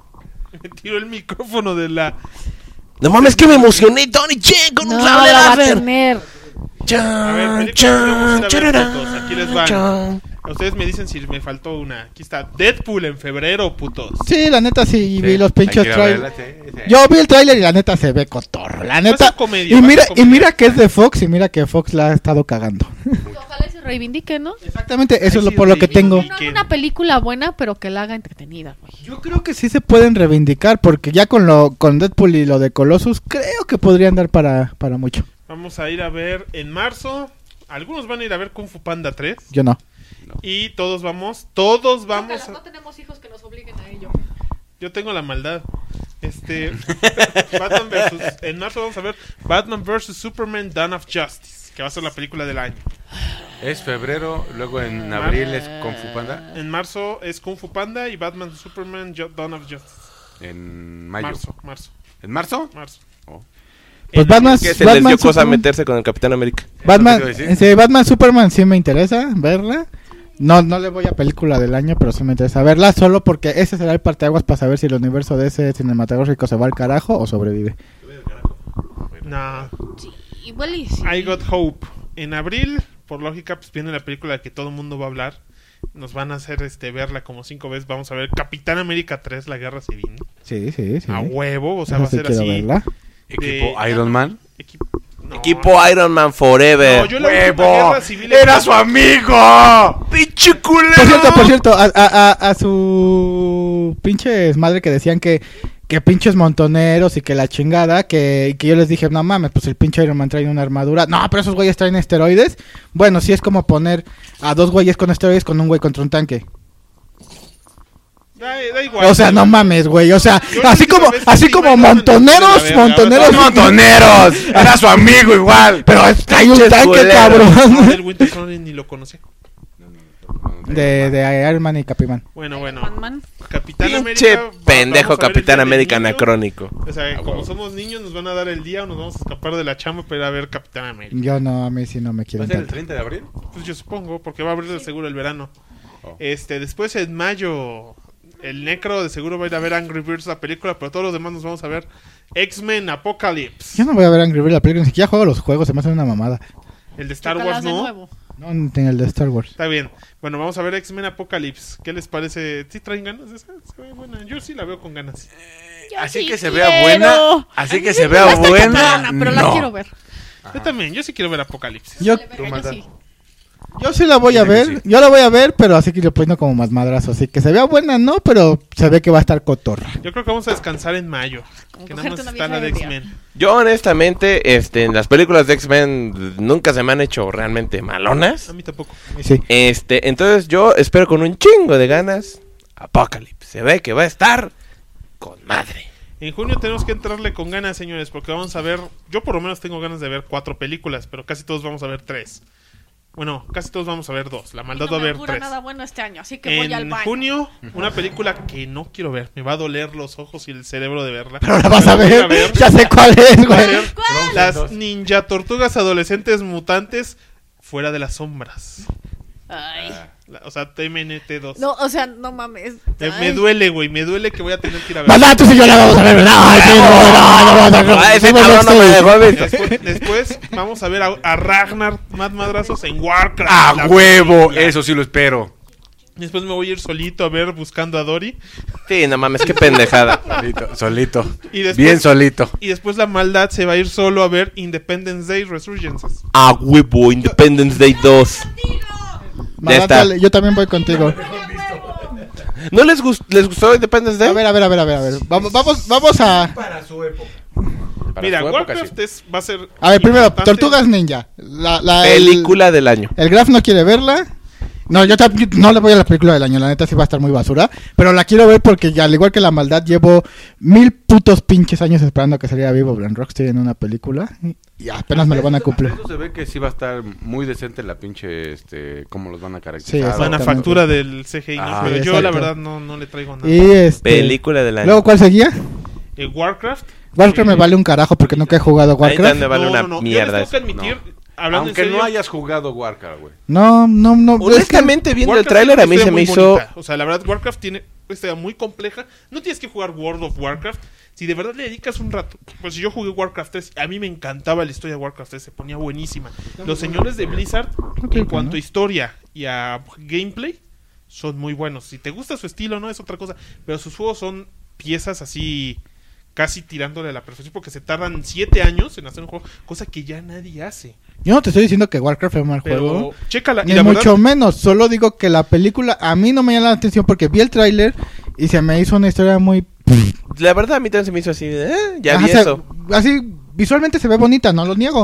Me tiró el micrófono de la... No mames, que me emocioné, Donnie Yen con No un lo sable va a láser. tener. A ver, Chan, películas que vamos a ir a chan, ver chararán, juntos. Aquí les van. chan. Ustedes me dicen si me faltó una. Aquí está Deadpool en febrero, putos. Sí, la neta sí, vi los hay pinches que ir a trailers. verla, sí, sí. Yo vi el tráiler y la neta se ve cotorro, la neta. a comedia, y vas a mira, y comedia. mira que es de Fox y mira que Fox la ha estado cagando. Ojalá se reivindique, ¿no? Exactamente, eso Ay, es lo sí, por lo que tengo. reivindique. No, una película buena, pero que la haga entretenida, güey. Yo creo que sí se pueden reivindicar porque ya con lo con Deadpool y lo de Colossus creo que podrían dar para para mucho. Vamos a ir a ver en marzo. Algunos van a ir a ver Kung Fu Panda tres. Yo no. Y todos vamos, todos vamos Chócalas, a... no tenemos hijos que nos obliguen a ello. Yo tengo la maldad. Este. Batman versus. En marzo vamos a ver Batman versus Superman Dawn of Justice, que va a ser la película del año. Es febrero, luego en abril es Kung Fu Panda. En marzo es Kung Fu Panda y Batman Superman Jo- Dawn of Justice. En mayo. Marzo, marzo, ¿En marzo? marzo. Oh. Pues En- Batman, Que se les Batman, dio cosa Superman, meterse con el Capitán América. Batman, ¿Es lo que te iba a decir? sí, Batman Superman sí me interesa verla. No, no le voy a película del año, pero sí me interesa verla solo porque ese será el parteaguas para saber si el universo de ese cinematográfico se va al carajo o sobrevive. No, Igual y sí. I Got Hope. En abril, por lógica, pues viene la película que todo el mundo va a hablar. Nos van a hacer este verla como cinco veces. Vamos a ver Capitán América tres, La Guerra Civil. Sí, sí, sí. A huevo, o sea, Esa va a sí ser quiero así. verla. Equipo de- Iron Man. Equipo, no. Equipo Iron Man Forever. No, yo la última ¡Huevo! Guerra Civil ¡Era su amigo! ¡Pinche culero! Por cierto, por cierto, a, a, a, a su pinche madre que decían que, que pinches montoneros y que la chingada, que, que yo les dije, no mames, pues el pinche Iron Man trae una armadura. No, pero esos güeyes traen esteroides. Bueno, sí es como poner a dos güeyes con esteroides con un güey contra un tanque. Da, da igual. O sea, no mames, güey. O sea, Yo la así última como, vez que así vi como Iron Man, montoneros, a ver, montoneros. ahora ¡Montoneros! ¡Era su amigo igual! Pero trae un Pinches tanque, culeros. No, cabrón. del Winter Soldier ni lo conocía. De, de Iron Man y Capiman. Bueno, bueno. Batman. Capitán Pinche América. va- pendejo vamos a ver el Capitán Día del América Niño. anacrónico. O sea, como somos niños, nos van a dar el día o nos vamos a escapar de la chamba para ir a ver Capitán América. Yo no, a mí sí no me ¿Va quieren a ser el tanto. treinta de abril? Pues yo supongo, porque va a abrir de seguro el verano. Oh. Este, después en mayo, el Necro de seguro va a ir a ver Angry Birds, la película, pero todos los demás nos vamos a ver X-Men Apocalypse. Yo no voy a ver Angry Birds la película, ni siquiera juego los juegos, se me hace una mamada. El de Star Chócalas Wars de no. nuevo. No, ni tengo el de Star Wars. Está bien. Bueno, vamos a ver X-Men Apocalypse. ¿Qué les parece? ¿Sí traen ganas de esa? Se ve buena. Yo sí la veo con ganas. Yo Así sí que se quiero. vea buena. Así A que mí se me vea gusta buena. Capitana, pero la no. quiero ver. Yo también, yo sí quiero ver Apocalipsis. Yo, Vale, verga, yo sí. yo sí la voy a Dice que ver, sí. yo la voy a ver, pero así que le poniendo como más madrazo. Así que se vea buena, no, pero se ve que va a estar cotorra. Yo creo que vamos a descansar en mayo. Como Que nada más cogerte una está la de vieja ebria. X-Men. Yo honestamente, este, en las películas de X-Men nunca se me han hecho realmente malonas. A mí tampoco. Sí. Este, entonces yo espero con un chingo de ganas Apocalypse. Se ve que va a estar con madre. En junio tenemos que entrarle con ganas, señores, porque vamos a ver, yo por lo menos tengo ganas de ver cuatro películas, pero casi todos vamos a ver tres. Bueno, casi todos vamos a ver dos. La maldad No va a me ver augura tres. nada bueno este año, así que voy al En baño. junio, una película que no quiero ver. Me va a doler los ojos y el cerebro de verla. Pero la vas a Voy ver, ya sé cuál es, Va a güey. ser Las Ninja Tortugas Adolescentes Mutantes Fuera de las Sombras. Ay. La- o sea, T M N T dos. No, o sea, no mames. Me, me Ay. duele, güey. Me duele que voy a tener que ir a ver. Maldad, tú y yo la vamos a ver, ¿verdad? Ay, sí, no, no, no, no, no, no, Ah, ese no, cabrón no me dejó ver. Después, después vamos a ver a, a Ragnar Mad Madrazos en Warcraft. ¡A La huevo! película. Eso sí lo espero. Después me voy a ir solito a ver Buscando a Dory. Sí, no mames, qué pendejada. Solito, solito. Y después- Bien solito. Y después la maldad se va a ir solo a ver Independence Day Resurgences. A huevo, Independence Day dos. Maldad, está. dale, yo también voy contigo. ¿No les, gust- les gustó Independence Day? A ver, a ver, a ver, a ver, a ver. Vamos, vamos, vamos a... Para su época. Mira, su época, Warcraft sí. es, va a ser. A ver, primero, importante. Tortugas Ninja. La, la, el- Película del año. El Graf no quiere verla. No, yo también no le voy a la película del año, la neta sí va a estar muy basura. Pero la quiero ver porque ya, al igual que La Maldad, llevo mil putos pinches años esperando que saliera vivo Blan Rocksteady en una película. Y apenas me lo van a cumplir. Eso se ve que sí va a estar muy decente la pinche, este, cómo los van a Sí, caracterizar. exacto. Manufactura del C G I, ¿no? Ah, pero sí, yo la exacto. verdad no, no le traigo nada. Y este... Película del año. Luego, ¿cuál seguía? Eh, Warcraft. Warcraft eh, me vale un carajo porque nunca he jugado Ahí Warcraft. también vale no, una no, no. mierda Yo les eso. tengo que admitir, hablando Aunque en serio, no hayas jugado Warcraft, güey. No, no, no. es que- Honestamente, viendo el Warcraft tráiler tiene a mí una se me historia muy hizo... bonita. O sea, la verdad, Warcraft tiene una historia muy compleja. No tienes que jugar World of Warcraft. Si de verdad le dedicas un rato. Pues si yo jugué Warcraft tres, a mí me encantaba la historia de Warcraft tres, se ponía buenísima. Los señores de Blizzard, Ok, en cuanto ¿no? a historia y a gameplay, son muy buenos. Si te gusta su estilo, no es otra cosa. Pero sus juegos son piezas así, casi tirándole a la perfección, porque se tardan siete años en hacer un juego, cosa que ya nadie hace. Yo no te estoy diciendo que Warcraft es un mal Pero, juego. chécala. Y Ni la mucho verdad, menos, solo digo que la película a mí no me llama la atención porque vi el tráiler y se me hizo una historia muy... La verdad a mí también se me hizo así, de, eh, ya Ajá, vi se- eso. así, visualmente se ve bonita, no lo niego,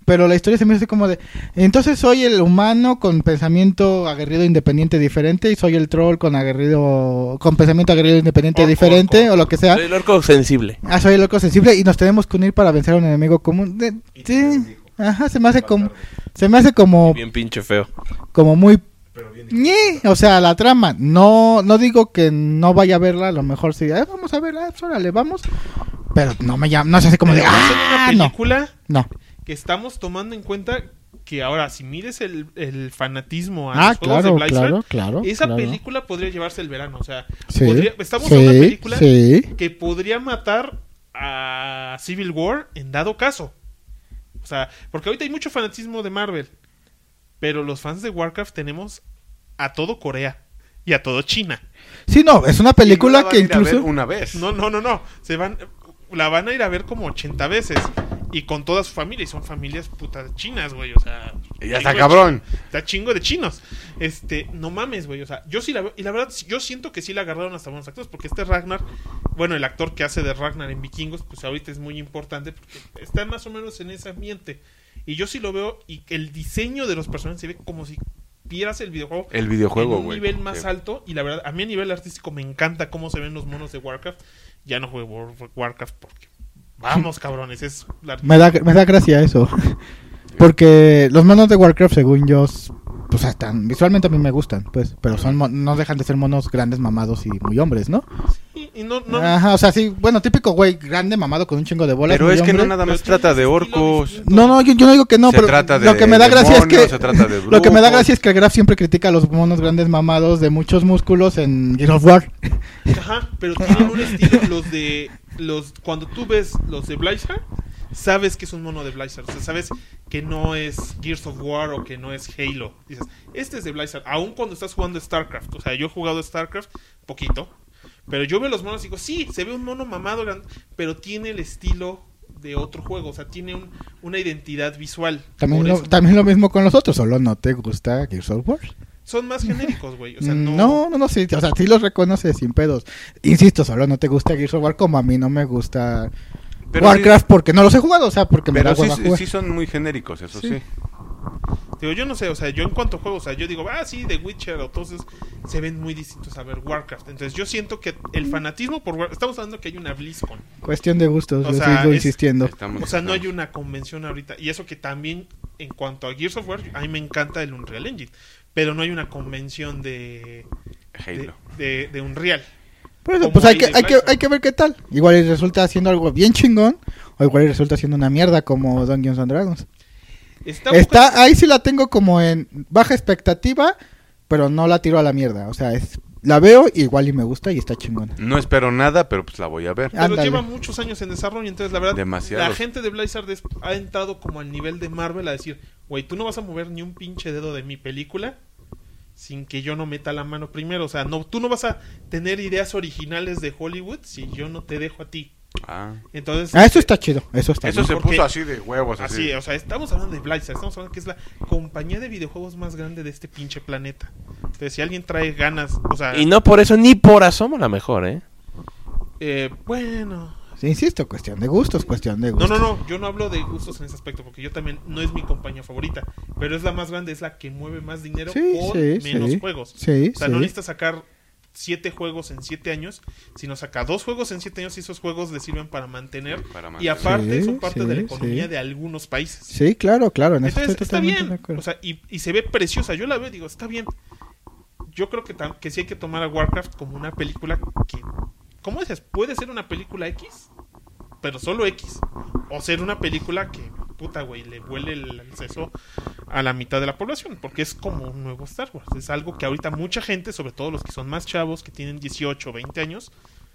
Pero la historia se me hace como de... Entonces soy el humano con pensamiento aguerrido independiente diferente y soy el troll con aguerrido... Con pensamiento aguerrido independiente Orco, diferente orco. o lo que sea. Soy el orco sensible. Ah, soy el orco sensible y nos tenemos que unir para vencer a un enemigo común. De- sí. Ajá, se me hace como... Se me hace como... Bien pinche feo. Como muy... Ñe, o sea, la trama. No no digo que no vaya a verla. A lo mejor sí. "Eh, vamos a verla, pues, órale, vamos. Pero no me llama... No se hace como de... Pero va a ser Ah, una no. película No. que estamos tomando en cuenta que ahora, si mides el, el fanatismo a Ah, los juegos claro, de Blizzard, claro, claro, esa claro. película podría llevarse el verano. O sea, Sí, podría- estamos sí, en una película sí. que podría matar a Civil War en dado caso. O sea, porque ahorita hay mucho fanatismo de Marvel, pero los fans de Warcraft tenemos a todo Corea y a todo China. Sí, no, es una Y no película la van que a ir a ver incluso... una vez. No, no, no, no. Se van, la van a ir a ver como ochenta veces. Y con toda su familia. Y son familias putas chinas, güey. O sea. Y ya está chingo de cabrón. chi- Está chingo de chinos. Este, no mames, güey. O sea, yo sí la veo. Y la verdad, yo siento que sí la agarraron hasta buenos actores. Porque este Ragnar, bueno, el actor que hace de Ragnar en Vikingos, pues ahorita es muy importante. Porque está más o menos en ese ambiente. Y yo sí lo veo. Y el diseño de los personajes se ve como si vieras el videojuego. El videojuego, En un güey. nivel más Sí. alto. Y la verdad, a mí a nivel artístico me encanta cómo se ven los monos de Warcraft. Ya no juego World of Warcraft porque vamos, cabrones, es la... Me da, me da gracia eso. Porque los monos de Warcraft, según yo, s- pues están, visualmente a mí me gustan, pues, pero son mo- no dejan de ser monos grandes, mamados y muy hombres, ¿no? Y, y no, no, Ajá, o sea, sí, bueno, típico güey, grande, mamado con un chingo de bolas. Pero muy es que no hombre. nada más se Pero trata de tiene estilo orcos. distinto. No, no, yo, yo no digo que no, Se pero trata de lo que me da gracia es demonios, que se trata de lo que me da brujos. gracia es que el Graf siempre critica a los monos grandes mamados de muchos músculos en Gears of War. Ajá, pero tienen un estilo, los de... los Cuando tú ves los de Blizzard, sabes que es un mono de Blizzard. O sea, sabes que no es Gears of War o que no es Halo. Dices, este es de Blizzard. Aún cuando estás jugando StarCraft. O sea, yo he jugado StarCraft poquito. Pero yo veo los monos y digo, sí, se ve un mono mamado, grande, pero tiene el estilo de otro juego. O sea, tiene un, una identidad visual. También Por lo, eso también lo mismo con los otros, solo no te gusta Gears of War. son más genéricos, güey. O sea, no... no, no, no, sí, o sea, sí los reconoces sin pedos. Insisto, solo no te gusta Gears of War como a mí no me gusta Pero Warcraft porque no los he jugado, o sea, porque me Pero da sí, hueva jugar. sí son muy genéricos, eso sí. Sí. Digo, yo no sé, o sea, yo en cuanto a juegos, o sea, yo digo, ah, sí, The Witcher, o todos esos, se ven muy distintos a ver Warcraft. Entonces, yo siento que el fanatismo por Warcraft, estamos hablando que hay una BlizzCon. Cuestión de gustos, O yo sea, sigo es- insistiendo. Estamos- O sea, no hay estamos- una convención ahorita. Y eso que también, en cuanto a Gears of War, a mí me encanta el Unreal Engine. Pero no hay una convención de, de, Halo. de, de Unreal. Por eso, como pues hay hay que, de hay, que, Blizzard. hay que ver qué tal. Igual y resulta haciendo algo bien chingón, o igual y resulta haciendo una mierda como Dungeons and Dragons. Está, un poco- Está, ahí sí la tengo como en baja expectativa, pero no la tiro a la mierda. O sea, es, la veo igual y me gusta y está chingona. No espero nada, pero pues la voy a ver. Pero Ándale. lleva muchos años en desarrollo, entonces la verdad, Demasiados. la gente de Blizzard es- ha entrado como al nivel de Marvel a decir, güey, tú no vas a mover ni un pinche dedo de mi película sin que yo no meta la mano primero. O sea, no, tú no vas a tener ideas originales de Hollywood si yo no te dejo a ti. Ah. Entonces, Ah, eso está chido, eso está Eso bien. se Porque- puso así de huevos, así. así, o sea, estamos hablando de Blizzard, estamos hablando que es la compañía de videojuegos más grande de este pinche planeta. Entonces, si alguien trae ganas, o sea, Y no por eso, ni por asomo la mejor, ¿eh? eh, bueno... Sí, insisto, cuestión de gustos, cuestión de No, gustos. no, no, yo no hablo de gustos en ese aspecto, porque yo también no es mi compañía favorita, pero es la más grande, es la que mueve más dinero Sí, con sí, menos sí. juegos. Sí, O sea, sí. no necesitas sacar siete juegos en siete años, sino saca dos juegos en siete años y esos juegos le sirven para mantener, Para y mantener. aparte Sí, son parte sí, de la economía sí. de algunos países. Sí, claro, claro, en eso Entonces, estoy está totalmente de bien, acuerdo. o sea, y, y se ve preciosa, yo la veo y digo, está bien. Yo creo que, tam- que sí hay que tomar a Warcraft como una película que, ¿cómo dices? Puede ser una película X, pero solo X. O ser una película que, puta, güey, le vuele el acceso a la mitad de la población. Porque es como un nuevo Star Wars. Es algo que ahorita mucha gente, sobre todo los que son más chavos, que tienen dieciocho o veinte años,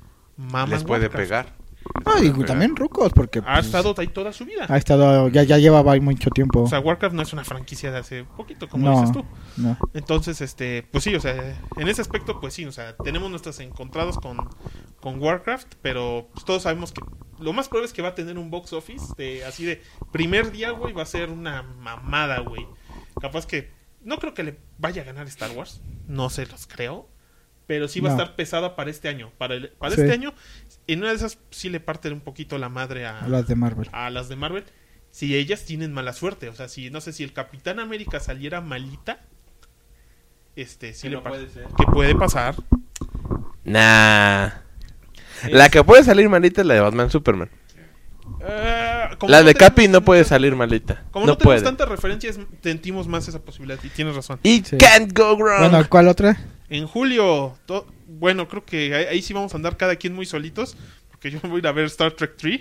maman Les puede Warcraft. pegar. Ah, y también rucos, porque Ha pues, estado ahí toda su vida. ha estado, ya, ya llevaba ahí mucho tiempo. O sea, Warcraft no es una franquicia de hace poquito, como no, dices tú. no. Entonces, este, pues sí, o sea, en ese aspecto, pues sí, o sea, tenemos nuestras encontrados con, con Warcraft, pero pues, todos sabemos que lo más probable es que va a tener un box office de así de primer día, güey, va a ser una mamada, güey. Capaz que no creo que le vaya a ganar Star Wars, no se los creo, pero sí va No. a estar pesada para este año. Para, el- para Sí. este año, en una de esas sí le parte un poquito la madre a, A las de Marvel. a las de Marvel. si ellas tienen mala suerte. O sea, si no sé si el Capitán América saliera malita, este, sí Que le no pa- puede ser. que puede pasar. Nah. La que puede salir malita es la de Batman Superman. Eh, como La no de tenemos Capi no puede tantas- salir malita. Como no no, tenemos puede. tantas referencias, sentimos más esa posibilidad. Y tienes razón. It Sí. can't go wrong. Bueno, ¿cuál otra? En julio, to- bueno, creo que ahí, ahí sí vamos a andar cada quien muy solitos. Porque yo voy a ir a ver Star Trek tres.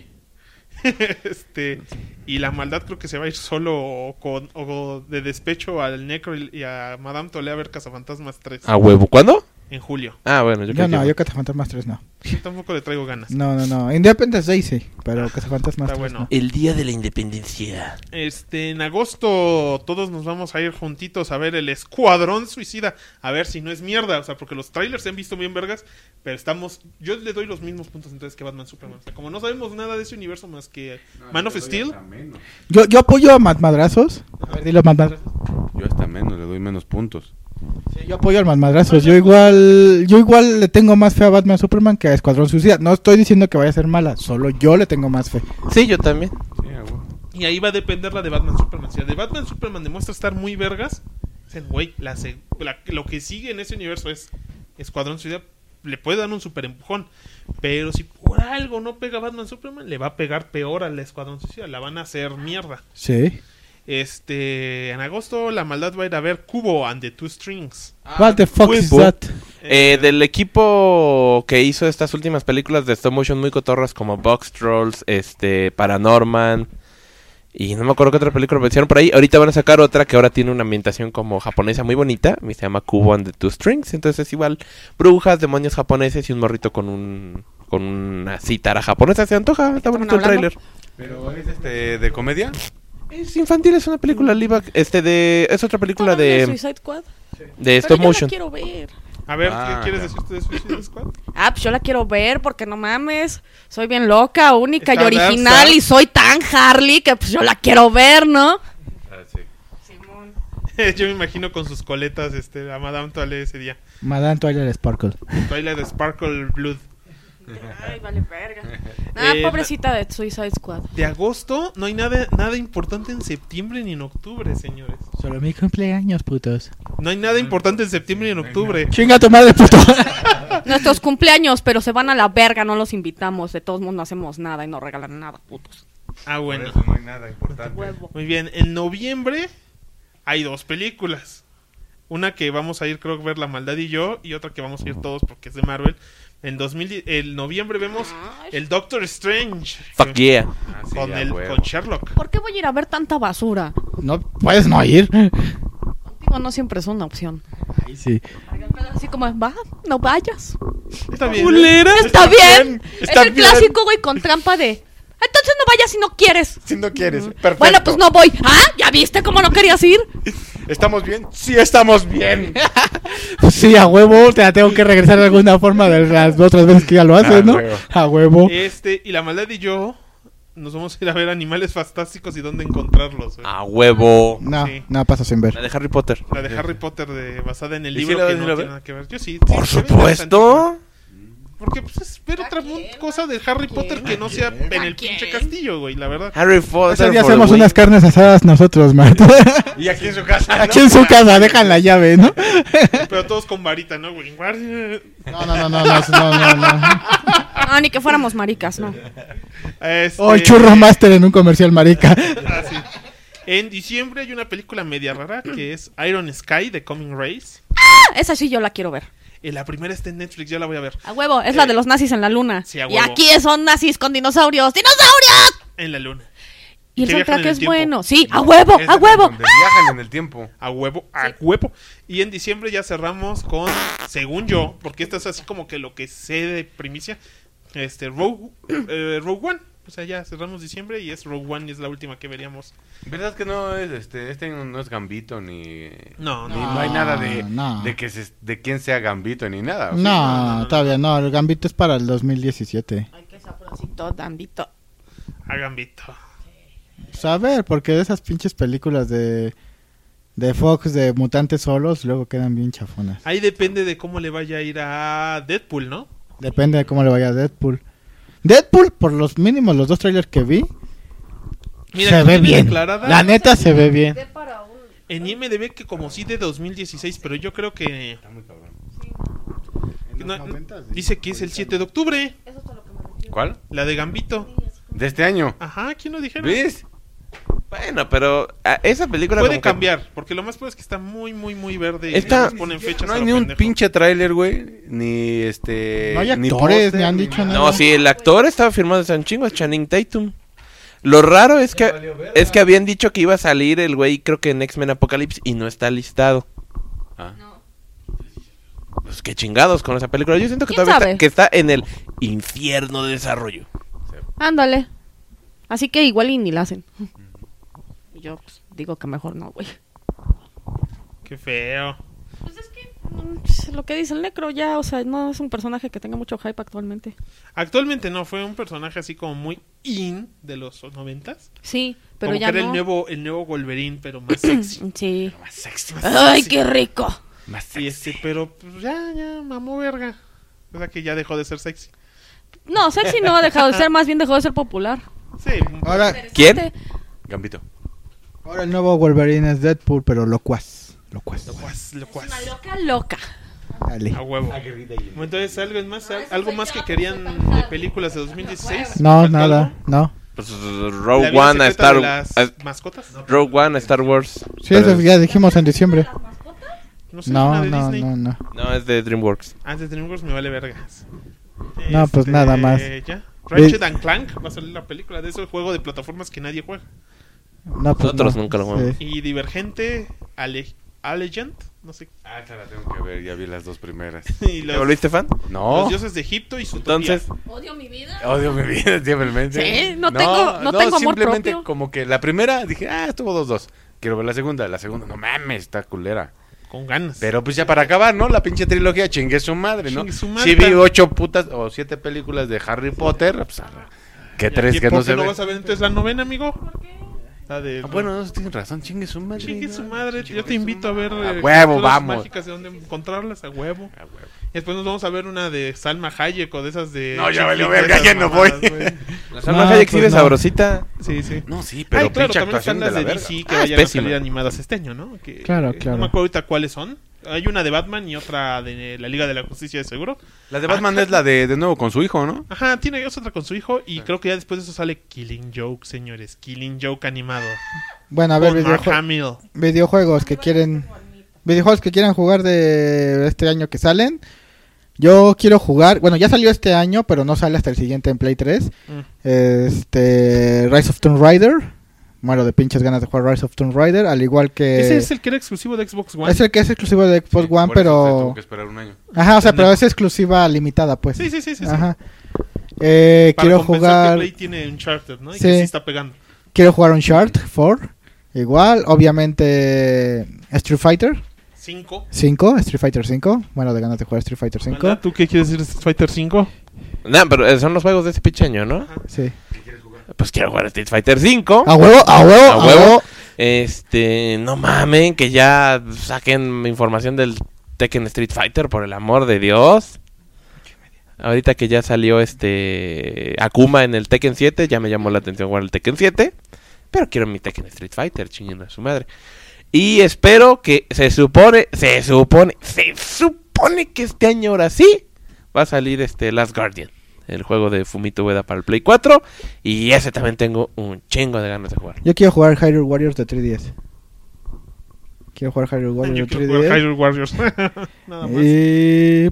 este Y la maldad creo que se va a ir solo o, con, o de despecho al Necro y y a Madame Tole a ver Cazafantasmas tres. A huevo. ¿Cuándo? En julio. Ah, bueno, yo Yo creo no, que... yo Cazafantasmas tres no. Yo tampoco le traigo ganas. No, no, no. Independence Day sí, pero Cazafantasmas Está tres bueno. no. El día de la independencia. Este, en agosto todos nos vamos a ir juntitos a ver el Escuadrón Suicida. A ver si no es mierda. O sea, porque los trailers se han visto bien vergas. Pero estamos... Yo le doy los mismos puntos entonces que Batman Superman. O sea, como no sabemos nada de ese universo más que Man of Steel. Yo, yo apoyo a Mad Madrazos. A ver, dilo Mad Madrazos. Yo hasta menos, le doy menos puntos. Sí, yo apoyo al Mad Madrazos. Yo igual, yo igual le tengo más fe a Batman Superman que a Escuadrón Suicida. No estoy diciendo que vaya a ser mala, solo yo le tengo más fe. Sí, yo también. Sí, a huevo. Y ahí va a depender la de Batman Superman. Si la de Batman Superman demuestra estar muy vergas, dicen, güey, la, se- la- lo que sigue en ese universo es Escuadrón Suicida. Le puede dar un super empujón. Pero si por algo no pega Batman Superman, le va a pegar peor al Escuadrón Suicida. La van a hacer mierda. Sí. Este, en agosto la maldad va a ir a ver Kubo and the Two Strings. What the fuck is Cubo. that? Eh, del equipo que hizo estas últimas películas de stop motion muy cotorras como Box Trolls, este, Paranorman y no me acuerdo qué otra película me hicieron por ahí. Ahorita van a sacar otra que ahora tiene una ambientación como japonesa muy bonita, y se llama Kubo and the Two Strings. Entonces es igual brujas, demonios japoneses y un morrito con un con una cítara japonesa. Se antoja, está bonito el hablando? tráiler. ¿Pero es este de comedia? Es infantil, es una película live ac- este de es otra película ¿Todas de de Suicide Squad? de Pero stop yo la motion. quiero ver. A ver, Ah, ¿qué quieres ya. decir tú de Suicide Squad? Ah, pues yo la quiero ver porque no mames. Soy bien loca, única Está y original Darkstar. y soy tan Harley que pues yo la quiero ver, ¿no? Ah, sí. Yo me imagino con sus coletas este a Madame Toile ese día. Madame Twilight Sparkle. Twilight Sparkle Blood. Ay, vale verga. Ah, Eh, pobrecita de Suicide Squad. De agosto no hay nada nada importante en septiembre ni en octubre, señores. Solo mi cumpleaños, putos. No hay nada importante en septiembre ni en octubre. Chinga tu madre, puto. Nuestros cumpleaños, pero se van a la verga, no los invitamos. De todos modos no hacemos nada y no regalan nada, putos. Ah, bueno. Por eso no hay nada importante. Huevo. Muy bien, en noviembre hay dos películas. Una que vamos a ir, creo, a ver La Maldad y yo, y otra que vamos a ir todos porque es de Marvel. En dos mil, el noviembre vemos el Doctor Strange. Fuck yeah. Ah, sí, Con, a el, huevo. con Sherlock. ¿Por qué voy a ir a ver tanta basura? No puedes no ir. Contigo no siempre es una opción. Ahí sí. Así como, va, no vayas. Está bien. Culera. Está bien. está es el bien. clásico, güey, con trampa de... Entonces no vayas si no quieres. Si no quieres, perfecto. Bueno, pues no voy. ¿Ah? ¿Ya viste cómo no querías ir? ¿Estamos bien? Sí, estamos bien. Pues sí, a huevo, te la tengo que regresar de alguna forma de las otras veces que ya lo haces, A ¿no? huevo. A huevo. Este, y La Maldad y yo nos vamos a ir a ver Animales Fantásticos y dónde encontrarlos. güey. A huevo. No, Sí. no pasa sin ver. La de Harry Potter. La de Harry Potter de, basada en el ¿Y sí libro la que vas a no ir a tiene ver? nada que ver. Yo sí. Por sí, se ve supuesto. interesantísima. Porque pues es ver otra mon- cosa de Harry Potter que no sea en el pinche castillo, güey, la verdad. Harry Potter. Ese día for hacemos the win. unas carnes asadas nosotros, Marta. Y aquí en su casa. Aquí en su casa, dejan la llave, ¿no? Pero todos con varita, ¿no, güey? No, no, no, no, no, no, no, no. Ah, ni que fuéramos maricas, ¿no? Este, Oh, el churro master en un comercial marica. ah, sí. En diciembre hay una película media rara que es Iron Sky de Coming Race. Ah, esa sí yo la quiero ver. Eh, la primera está en Netflix, ya la voy a ver. A huevo, es la de los nazis en la luna. Sí, a y huevo. aquí son nazis con dinosaurios. ¡Dinosaurios! En la luna. Y el Que viajan soundtrack en el es tiempo. bueno. Sí, a huevo, Es a de huevo. Donde viajan en el tiempo. A huevo, a huevo. Y en diciembre ya cerramos con, según yo, porque esto es así como que lo que sé de primicia, este, Rogue, eh, Rogue One. O sea, ya cerramos diciembre y es Rogue One y es la última que veríamos. ¿Verdad que no es este este no es Gambito ni No, ni no. no, hay nada de no. de que se, de quién sea Gambito ni nada? ¿o sí? No, todavía no. El Gambito es para el dos mil diecisiete. Ay, qué sabrosito, Dambito. A Gambito. Pues a ver, porque de esas pinches películas de de Fox de mutantes solos luego quedan bien chafonas. Ahí depende de cómo le vaya a ir a Deadpool, ¿no? Depende de cómo le vaya a Deadpool. Deadpool, por los mínimos, los dos trailers que vi, Mira, Se aquí ve viene bien. declarada La neta se ve bien. en I M D B que como sí de dos mil dieciséis, pero yo creo que... No, dice que es el siete de octubre. ¿Cuál? La de Gambito. De este año. Ajá, ¿quién lo dijeron? ¿Ves? Bueno, pero ah, esa película Puede como que- cambiar, porque lo más probable es que está muy, muy, muy verde. Y Está- les ponen fechas No a hay lo ni un pendejo. pinche tráiler, güey. Ni este. No hay ni actores, póster, ni han dicho nada. No, sí, el actor estaba firmado de San Chingo, es Channing Tatum. Lo raro es que es que habían dicho que iba a salir el güey, creo que en X-Men Apocalypse, y no está listado. Ah. Pues qué chingados con esa película. Yo siento que ¿Quién todavía sabe? está, que está en el infierno de desarrollo. Ándale. Así que igual y ni la hacen. Y yo pues, digo que mejor no, güey. Qué feo. Pues es que mm, pues, lo que dice el necro ya, o sea, no es un personaje que tenga mucho hype actualmente. Actualmente no, fue un personaje así como muy in de los noventas. Sí, pero Como ya que era no. el nuevo, el nuevo Wolverine, pero más sexy. Sí. Más sexy, más Ay, sexy. qué rico. Y este, pero pues, ya, ya, mamó verga. O sea que ya dejó de ser sexy. No, sexy no ha dejado de ser, más bien dejó de ser popular. Sí. Ahora, ¿Quién? Gambito. ahora el nuevo Wolverine es Deadpool, pero locuaz. Locuaz. Locuaz, locuaz. Una loca loca. Dale. A huevo. Entonces, ¿algo más, algo más que querían de películas de dos mil dieciséis? No, ¿Falta nada, algo? no. Pues ¿La Rogue vida One a secreta Star de las a- mascotas? Rogue One a Star Wars. Sí, Pero eso es- ya dijimos en diciembre. No sé, una No, de no, Disney. no, no. No, es de DreamWorks. Antes de DreamWorks me vale vergas. No, pues nada más. Ya. Ratchet and Clank va a salir la película de ese juego de plataformas que nadie juega. No, pues Nosotros no. nunca lo jugamos. Sí. Y Divergente, Ale Allegiant, no sé. Ah, te la tengo que ver, ya vi las dos primeras. Y ¿Te los, volviste fan? No. los dioses de Egipto y su Entonces, Odio mi vida. Odio mi vida, simplemente. Sí, no tengo- no tengo amor simplemente propio. como que la primera dije, ah, estuvo dos dos. Quiero ver la segunda, la segunda, no mames, está culera. con ganas. Pero pues ya para acabar, ¿no? La pinche trilogía, chingue su madre, ¿no? Chingue su madre. Sí vi ocho putas o siete películas de Harry Potter, pues, que tres ¿Y que por no qué se no ven. vas a ver entonces la novena, amigo? La de... Ah, bueno, no, tienes razón, chingue su madre. Chingue ¿no? su madre, Chingue yo te su invito a ver madre. eh, A huevo, criaturas vamos. mágicas de dónde encontrarlas, a huevo. A huevo. Y después nos vamos a ver una de Salma Hayek o de esas de... No, ya chick valió flick, de verga, esas ya no voy. mamadas, güey. la Salma No, Hayek pues exhibe no. sabrosita. Sí, sí. No, sí, pero Ay, claro, pinche también actuación están de las la de verga. D C que Ah, vayan a es pésima. salir animadas este año, ¿no? Que, Claro, que claro. No me acuerdo ahorita cuáles son. Hay una de Batman y otra de la Liga de la Justicia, de seguro. La de Batman es la de de nuevo con su hijo, ¿no? Ajá, tiene es otra con su hijo y creo que ya después de eso sale Killing Joke, señores. Killing Joke animado. Bueno, a ver, Con Mark videojue- Hamill. videojuegos que quieren videojuegos que quieran jugar de este año que salen. Yo quiero jugar, bueno, ya salió este año, pero no sale hasta el siguiente en Play tres. Mm. Este Rise of Tomb Raider. Muero de pinches ganas de jugar Rise of Tomb Raider, al igual que Ese es el que era exclusivo de Xbox One. es el que es exclusivo de Xbox One, Por eso se tuvo pero que esperar un año. ajá, o sea, pero es exclusiva limitada, pues. Sí, sí, sí, sí, sí. Ajá. Eh, Para quiero compensar jugar que Play tiene Uncharted, ¿no? Y Sí. que sí está pegando. quiero jugar Uncharted cuatro, igual, obviamente Street Fighter Cinco. cinco, Street Fighter cinco, bueno, de ganas de jugar Street Fighter cinco. ¿Verdad? ¿Tú qué quieres decir de Street Fighter cinco? No, pero eh, son los juegos de ese picheño, ¿no? Sí. Pues quiero jugar Street Fighter cinco. A huevo, a huevo, A a huevo. huevo. Este, no mamen, que ya saquen información del Tekken Street Fighter, por el amor de Dios. Ahorita que ya salió este Akuma en el Tekken siete, ya me llamó la atención jugar el Tekken siete. Pero quiero mi Tekken Street Fighter, chinguen a su madre. Y espero que se supone, se supone, se supone que este año ahora sí va a salir este Last Guardian, el juego de Fumito Ueda para el Play cuatro. Y ese también tengo un chingo de ganas de jugar. Yo quiero jugar Hyrule Warriors de tres D S. Quiero jugar Hyrule Warriors Yo de quiero tres D S. jugar Hyrule Warriors. Nada más. Y...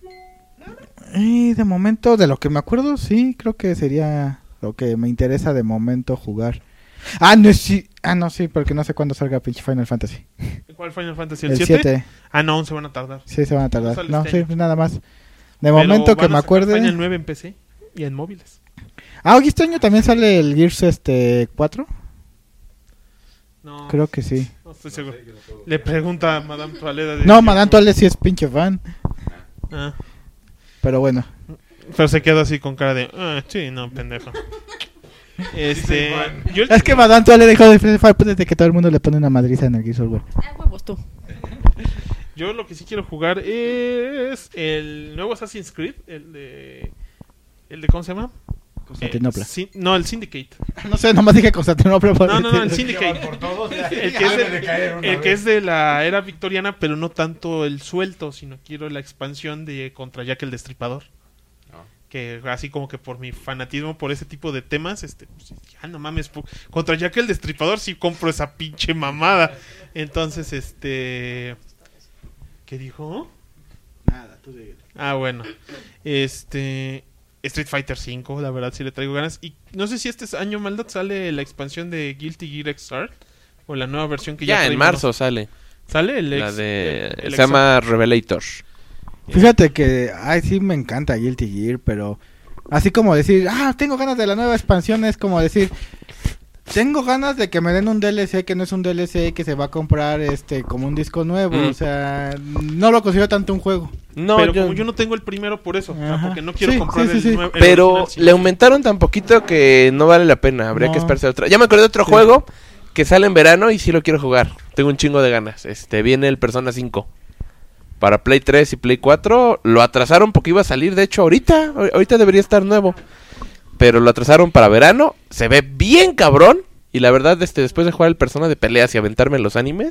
y de momento, de lo que me acuerdo, sí, creo que sería lo que me interesa de momento jugar. Ah, no, sí. Ah, no, sí, porque no sé cuándo salga pinche Final Fantasy. ¿Cuál Final Fantasy? ¿El El siete? siete. Ah, no, aún se van a tardar. Sí, se van a No tardar. sale No, este sí, año. pues nada más. De Pero momento que van me a sacar acuerde. Final nueve en P C y en móviles. Ah, hoy este año también sale el Gears este cuatro. No, Creo que sí. no estoy seguro. Le pregunta a Madame Toaleda. de- No, Madame Toale sí es pinche fan. Ah, Pero bueno. pero se queda así con cara de... Ah, sí, no, pendejo. Este... Yo el- Es que Madame Toale dejó de Free Fire desde que todo el mundo le pone una madriza en el Gears of War. Ah, huevos tú. Yo lo que sí quiero jugar es el nuevo Assassin's Creed, el de... El de ¿cómo se llama? Constantinopla. Eh, sí- no, el Syndicate. No sé, nomás dije Constantinopla. por No, no, no, el decir- Syndicate. Por todos, ya. El que, es de, el que es de la era victoriana, pero no tanto el suelto, sino quiero la expansión de contra Jack el Destripador. Que así como que por mi fanatismo por ese tipo de temas, este, pues, ya no mames, po- contra Jack el Destripador sí compro esa pinche mamada. Entonces, este, ¿qué dijo? Nada, tú síguele. Ah, bueno, este, Street Fighter cinco, la verdad sí le traigo ganas. Y no sé si este año, Maldot, sale la expansión de Guilty Gear Xrd o la nueva versión que ya, Ya, en traímos. marzo sale. Sale el La ex- de... el- el se llama Revelator. Fíjate que, ay, sí me encanta Guilty Gear, pero así como decir, ah, tengo ganas de la nueva expansión, es como decir, tengo ganas de que me den un D L C que no es un D L C que se va a comprar este como un disco nuevo, Mm. o sea, no lo considero tanto un juego. No, pero yo- como yo no tengo el primero por eso, o sea, Ajá. porque no quiero Sí, comprar sí, sí, el sí. nuevo. el Pero original, sí. le aumentaron tan poquito que no vale la pena. Habría No. que esperarse otra. Ya me acordé de otro Sí. juego que sale en verano y sí lo quiero jugar. Tengo un chingo de ganas. Este, viene el Persona cinco. Para Play tres y Play cuatro. Lo atrasaron porque iba a salir, de hecho, ahorita. ahor- Ahorita debería estar nuevo. Pero lo atrasaron para verano. Se ve bien cabrón. Y la verdad, este, después de jugar el Persona de peleas y aventarme los animes,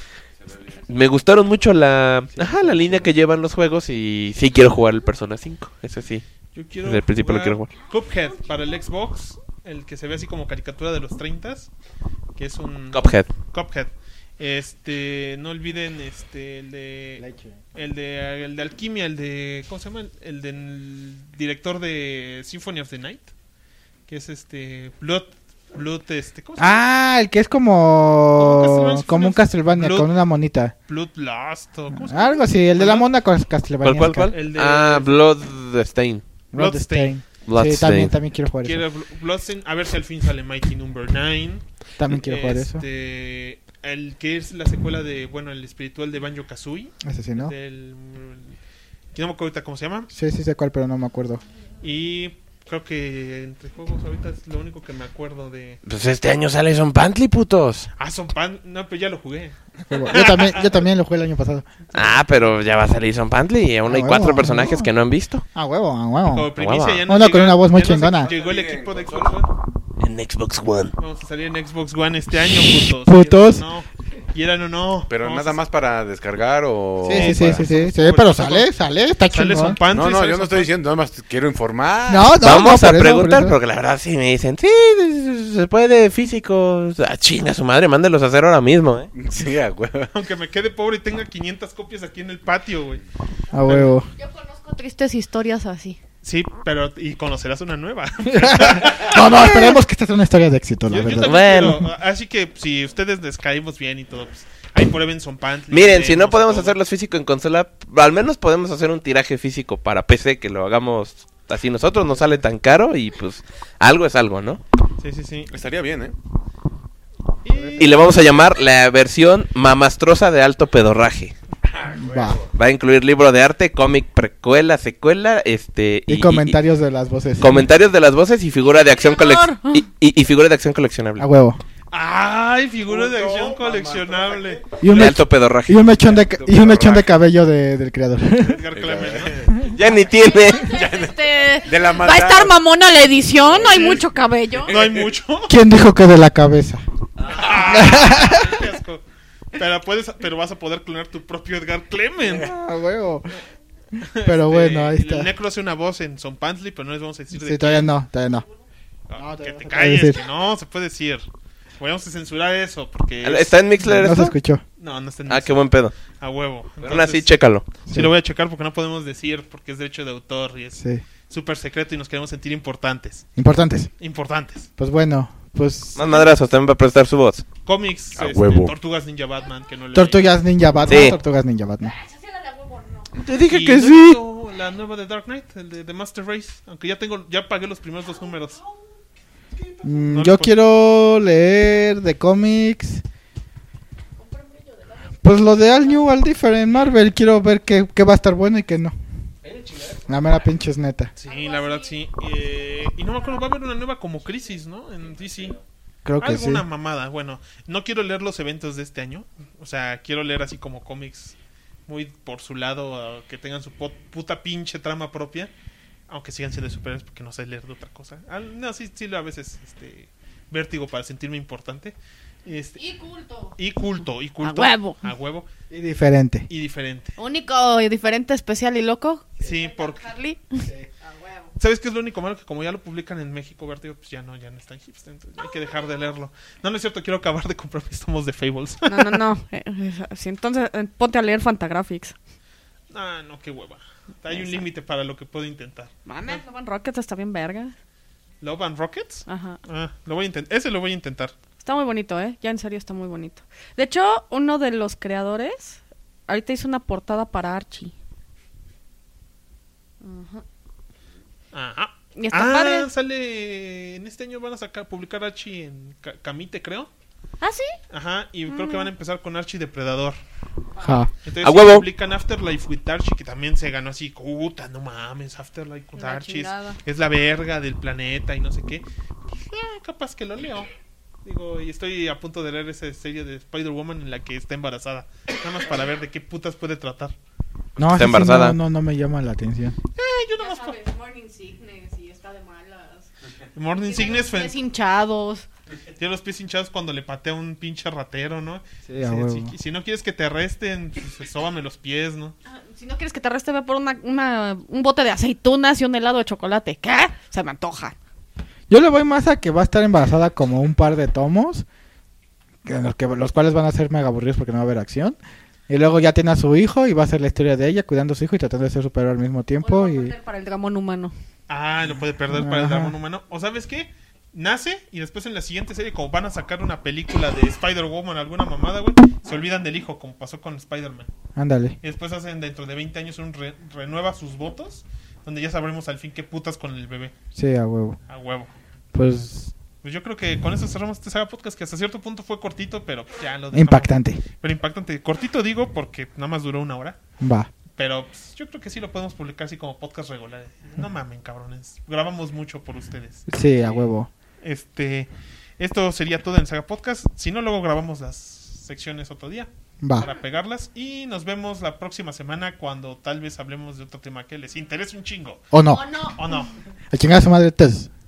me gustaron mucho la, ajá, la línea que llevan los juegos. Y sí quiero jugar el Persona cinco. Ese sí. Yo quiero Desde el principio lo quiero jugar. Cuphead para el Xbox, el que se ve así como caricatura de los treinta, que es un Cuphead. Cuphead. Este, no olviden este el de el de el de Alquimia, el de ¿cómo se llama? El del director de Symphony of the Night, que es este Blood Blood este, ¿cómo se llama? Ah, el que es como Como Castlevania, como un Castlevania Blood- con una monita. Bloodlust o ¿cómo se llama? Algo así, el de la mona con Castlevania. ¿Cuál, cuál, cuál? El de- Ah, Bloodstain. Bloodstain. Sí, Bloodstain. también, también quiero jugar Quiero eso. Bl- Bloodstain, a ver si al fin sale Mighty Number nueve. También quiero jugar eso. Este, el que es la secuela de, bueno, el espiritual de Banjo Kazooie. Ese sí, ¿no? Del, que no me acuerdo ahorita cómo se llama. Sí, sí sé cuál, pero no me acuerdo. Y creo que entre juegos ahorita es lo único que me acuerdo de. Pues este año sale Son Pantly, putos. Ah, Son Pan. No, pero ya lo jugué. Yo también, yo también lo jugué el año pasado. Ah, pero ya va a salir Son Pantly y aún Ah, hay huevo, cuatro ah, personajes huevo. que no han visto. Ah, huevo, ah, Como huevo. primicia guava. ya no Uno con llega- una voz muy ya no se- chingona. Llegó el equipo de Xbox One. En Xbox One. Vamos a salir en Xbox One este año, putos. Putos. Quieran o no. Quieran o no. Pero Vamos nada a- más para descargar o... Sí, sí, sí, para- sí, sí, sí, pero sale, sale, está Sale Son chingón. Pantry. No, no, sale yo Son no estoy Pantry. diciendo, nada más quiero informar. No, no, Vamos no, a por eso, preguntar, por eso. porque la verdad sí me dicen, sí, se puede físico. Ah, chinga su madre, mándelos a hacer ahora mismo, eh. Sí, a huevo. Aunque me quede pobre y tenga quinientas copias aquí en el patio, güey. A huevo. Yo conozco tristes historias así. Sí, pero y conocerás una nueva. No, no, esperemos que esta sea una historia de éxito, la Yo- yo verdad. también Bueno. quiero- así que si ustedes les caemos bien y todo, pues ahí prueben Son Pantry. Miren, si no leemos podemos todo. hacerlos físico en consola, al menos podemos hacer un tiraje físico para P C, que lo hagamos así nosotros, no sale tan caro y pues algo es algo, ¿no? Sí, sí, sí. Estaría bien, ¿eh? Y le vamos a llamar la versión mamastrosa de alto pedorraje. Va. Va a incluir libro de arte, cómic, precuela, secuela, este... Y comentarios de las voces. y- comentarios de las voces y figura de acción ¡Qué colec- horror! y, y- y figura de acción coleccionable. A huevo. Ay, figuras de acción coleccionable. Y un, De mech- alto pedorraje. y un mechón de, ca- y un mechón de cabello de, del creador. Edgar Clement, ¿no? Ya ni tiene. Este, De la va a estar mamona la edición, no hay mucho cabello. No hay mucho. ¿Quién dijo que de la cabeza? Qué asco. Pero puedes, pero vas a poder clonar tu propio Edgar Clement. A huevo. Pero bueno, ahí está. El Necro hace una voz en Son Pantry, pero no les vamos a decir de Sí, todavía no, todavía no. Ah, que todavía te no se puede calles, decir. que no se puede decir. Vamos a censurar eso porque es- ¿Está en Mixler No se esto? escuchó. no, no está en Ah, qué buen pedo. a huevo. Pero aún así, Entonces, chécalo. sí lo voy a checar porque no podemos decir porque es derecho de autor y es Sí. súper secreto y nos queremos sentir importantes. Importantes. Importantes. Pues bueno, pues... Más madrazos, también va a prestar su voz. Cómics, A este, huevo. Tortugas Ninja Batman, que no le Tortugas Ninja Batman. Sí. Tortugas Ninja Batman. Te dije Y que no sí. he visto la nueva de Dark Knight, el de, de Master Race, aunque ya tengo, ya pagué los primeros dos números. Mm, No yo le puedo- quiero leer de cómics. Pues lo de All New, All Different Marvel. Quiero ver qué, qué va a estar bueno y qué no. La mera pinche es neta. Sí, la verdad sí. Eh, y no me acuerdo, va a haber una nueva como Crisis, ¿no? En D C. Creo que sí. Alguna mamada. Bueno, no quiero leer los eventos de este año. O sea, quiero leer así como cómics muy por su lado, uh, que tengan su pot- puta pinche trama propia. Aunque sigan siendo superhéroes porque no sé leer de otra cosa. Ah, no, sí, sí, a veces este, vértigo para sentirme importante. Este, Y culto. y culto, y culto. A huevo. A huevo. Y diferente. Y diferente. Único y diferente, especial y loco. Sí, porque... Harley. ¿Sabes qué es lo único malo? Que como ya lo publican en México, Vértigo, pues ya no, ya no está en hipster, entonces hay que dejar de leerlo. No, no es cierto, quiero acabar de comprar mis tomos de Fables. No, no, no. Eh, eh, sí, entonces, eh, ponte a leer Fantagraphics. Ah, no, qué hueva. Hay un límite para lo que puedo intentar. Mames, Love and Rockets está bien verga. ¿Love and Rockets? Ajá. Ah, lo voy a intentar. Ese lo voy a intentar. Está muy bonito, ¿eh? Ya en serio está muy bonito. De hecho, uno de los creadores ahorita hizo una portada para Archie. Ajá. Ajá. Y está ah, padre. sale... En este año van a sacar, publicar Archie en Ca- Camite, creo. ¿Ah, sí? Ajá, y creo que van a empezar con Archie Depredador. Ja. Entonces ¡A si huevo! publican Afterlife with Archie, que también se ganó así, puta, no mames, Afterlife with La Archie es, chingada. es la verga del planeta y no sé qué. Pues, eh, capaz que lo leo. Digo, y estoy a punto de leer esa serie de Spider-Woman en la que está embarazada. Nada más para ver de qué putas puede tratar. No, Está ese sí embarazada. no, no, no me llama la atención. Eh, yo nada más por... Morning Sickness y está de malas. Morning Sickness fue- Pies hinchados. tiene los pies hinchados cuando le patea un pinche ratero, ¿no? Sí, a si, huevo. si- si no quieres que te arresten, pues sóbame los pies, ¿no? Ah, Si no quieres que te arreste, ve por una, una, un bote de aceitunas y un helado de chocolate. ¿Qué? Se me antoja. Yo le voy más a que va a estar embarazada como un par de tomos, que los, que, los cuales van a ser mega aburridos porque no va a haber acción. Y luego ya tiene a su hijo y va a ser la historia de ella cuidando a su hijo y tratando de ser superhéroe al mismo tiempo. O lo va a Y perder para el Dramón humano. Ah, lo puede perder para el Ajá. dragón humano. ¿O sabes qué? Nace y después en la siguiente serie, como van a sacar una película de Spider-Woman, alguna mamada, güey, se olvidan del hijo, como pasó con Spider-Man. ándale. Y después hacen dentro de veinte años un re- renueva sus votos, donde ya sabremos al fin qué putas con el bebé. Sí, a huevo. A huevo. Pues Pues yo creo que con eso cerramos este Saga Podcast, que hasta cierto punto fue cortito, pero ya lo dejamos. impactante. Pero impactante. Cortito digo porque nada más duró una hora. Va. Pero pues, yo creo que sí lo podemos publicar así como podcast regular. No mamen, cabrones. Grabamos mucho por ustedes. Sí, a huevo. Este, esto sería todo en Saga Podcast. Si no, luego grabamos las secciones otro día Va. para pegarlas. Y nos vemos la próxima semana cuando tal vez hablemos de otro tema que les interese un chingo. ¿O no? no? ¿O no? A chingar a su madre, tes.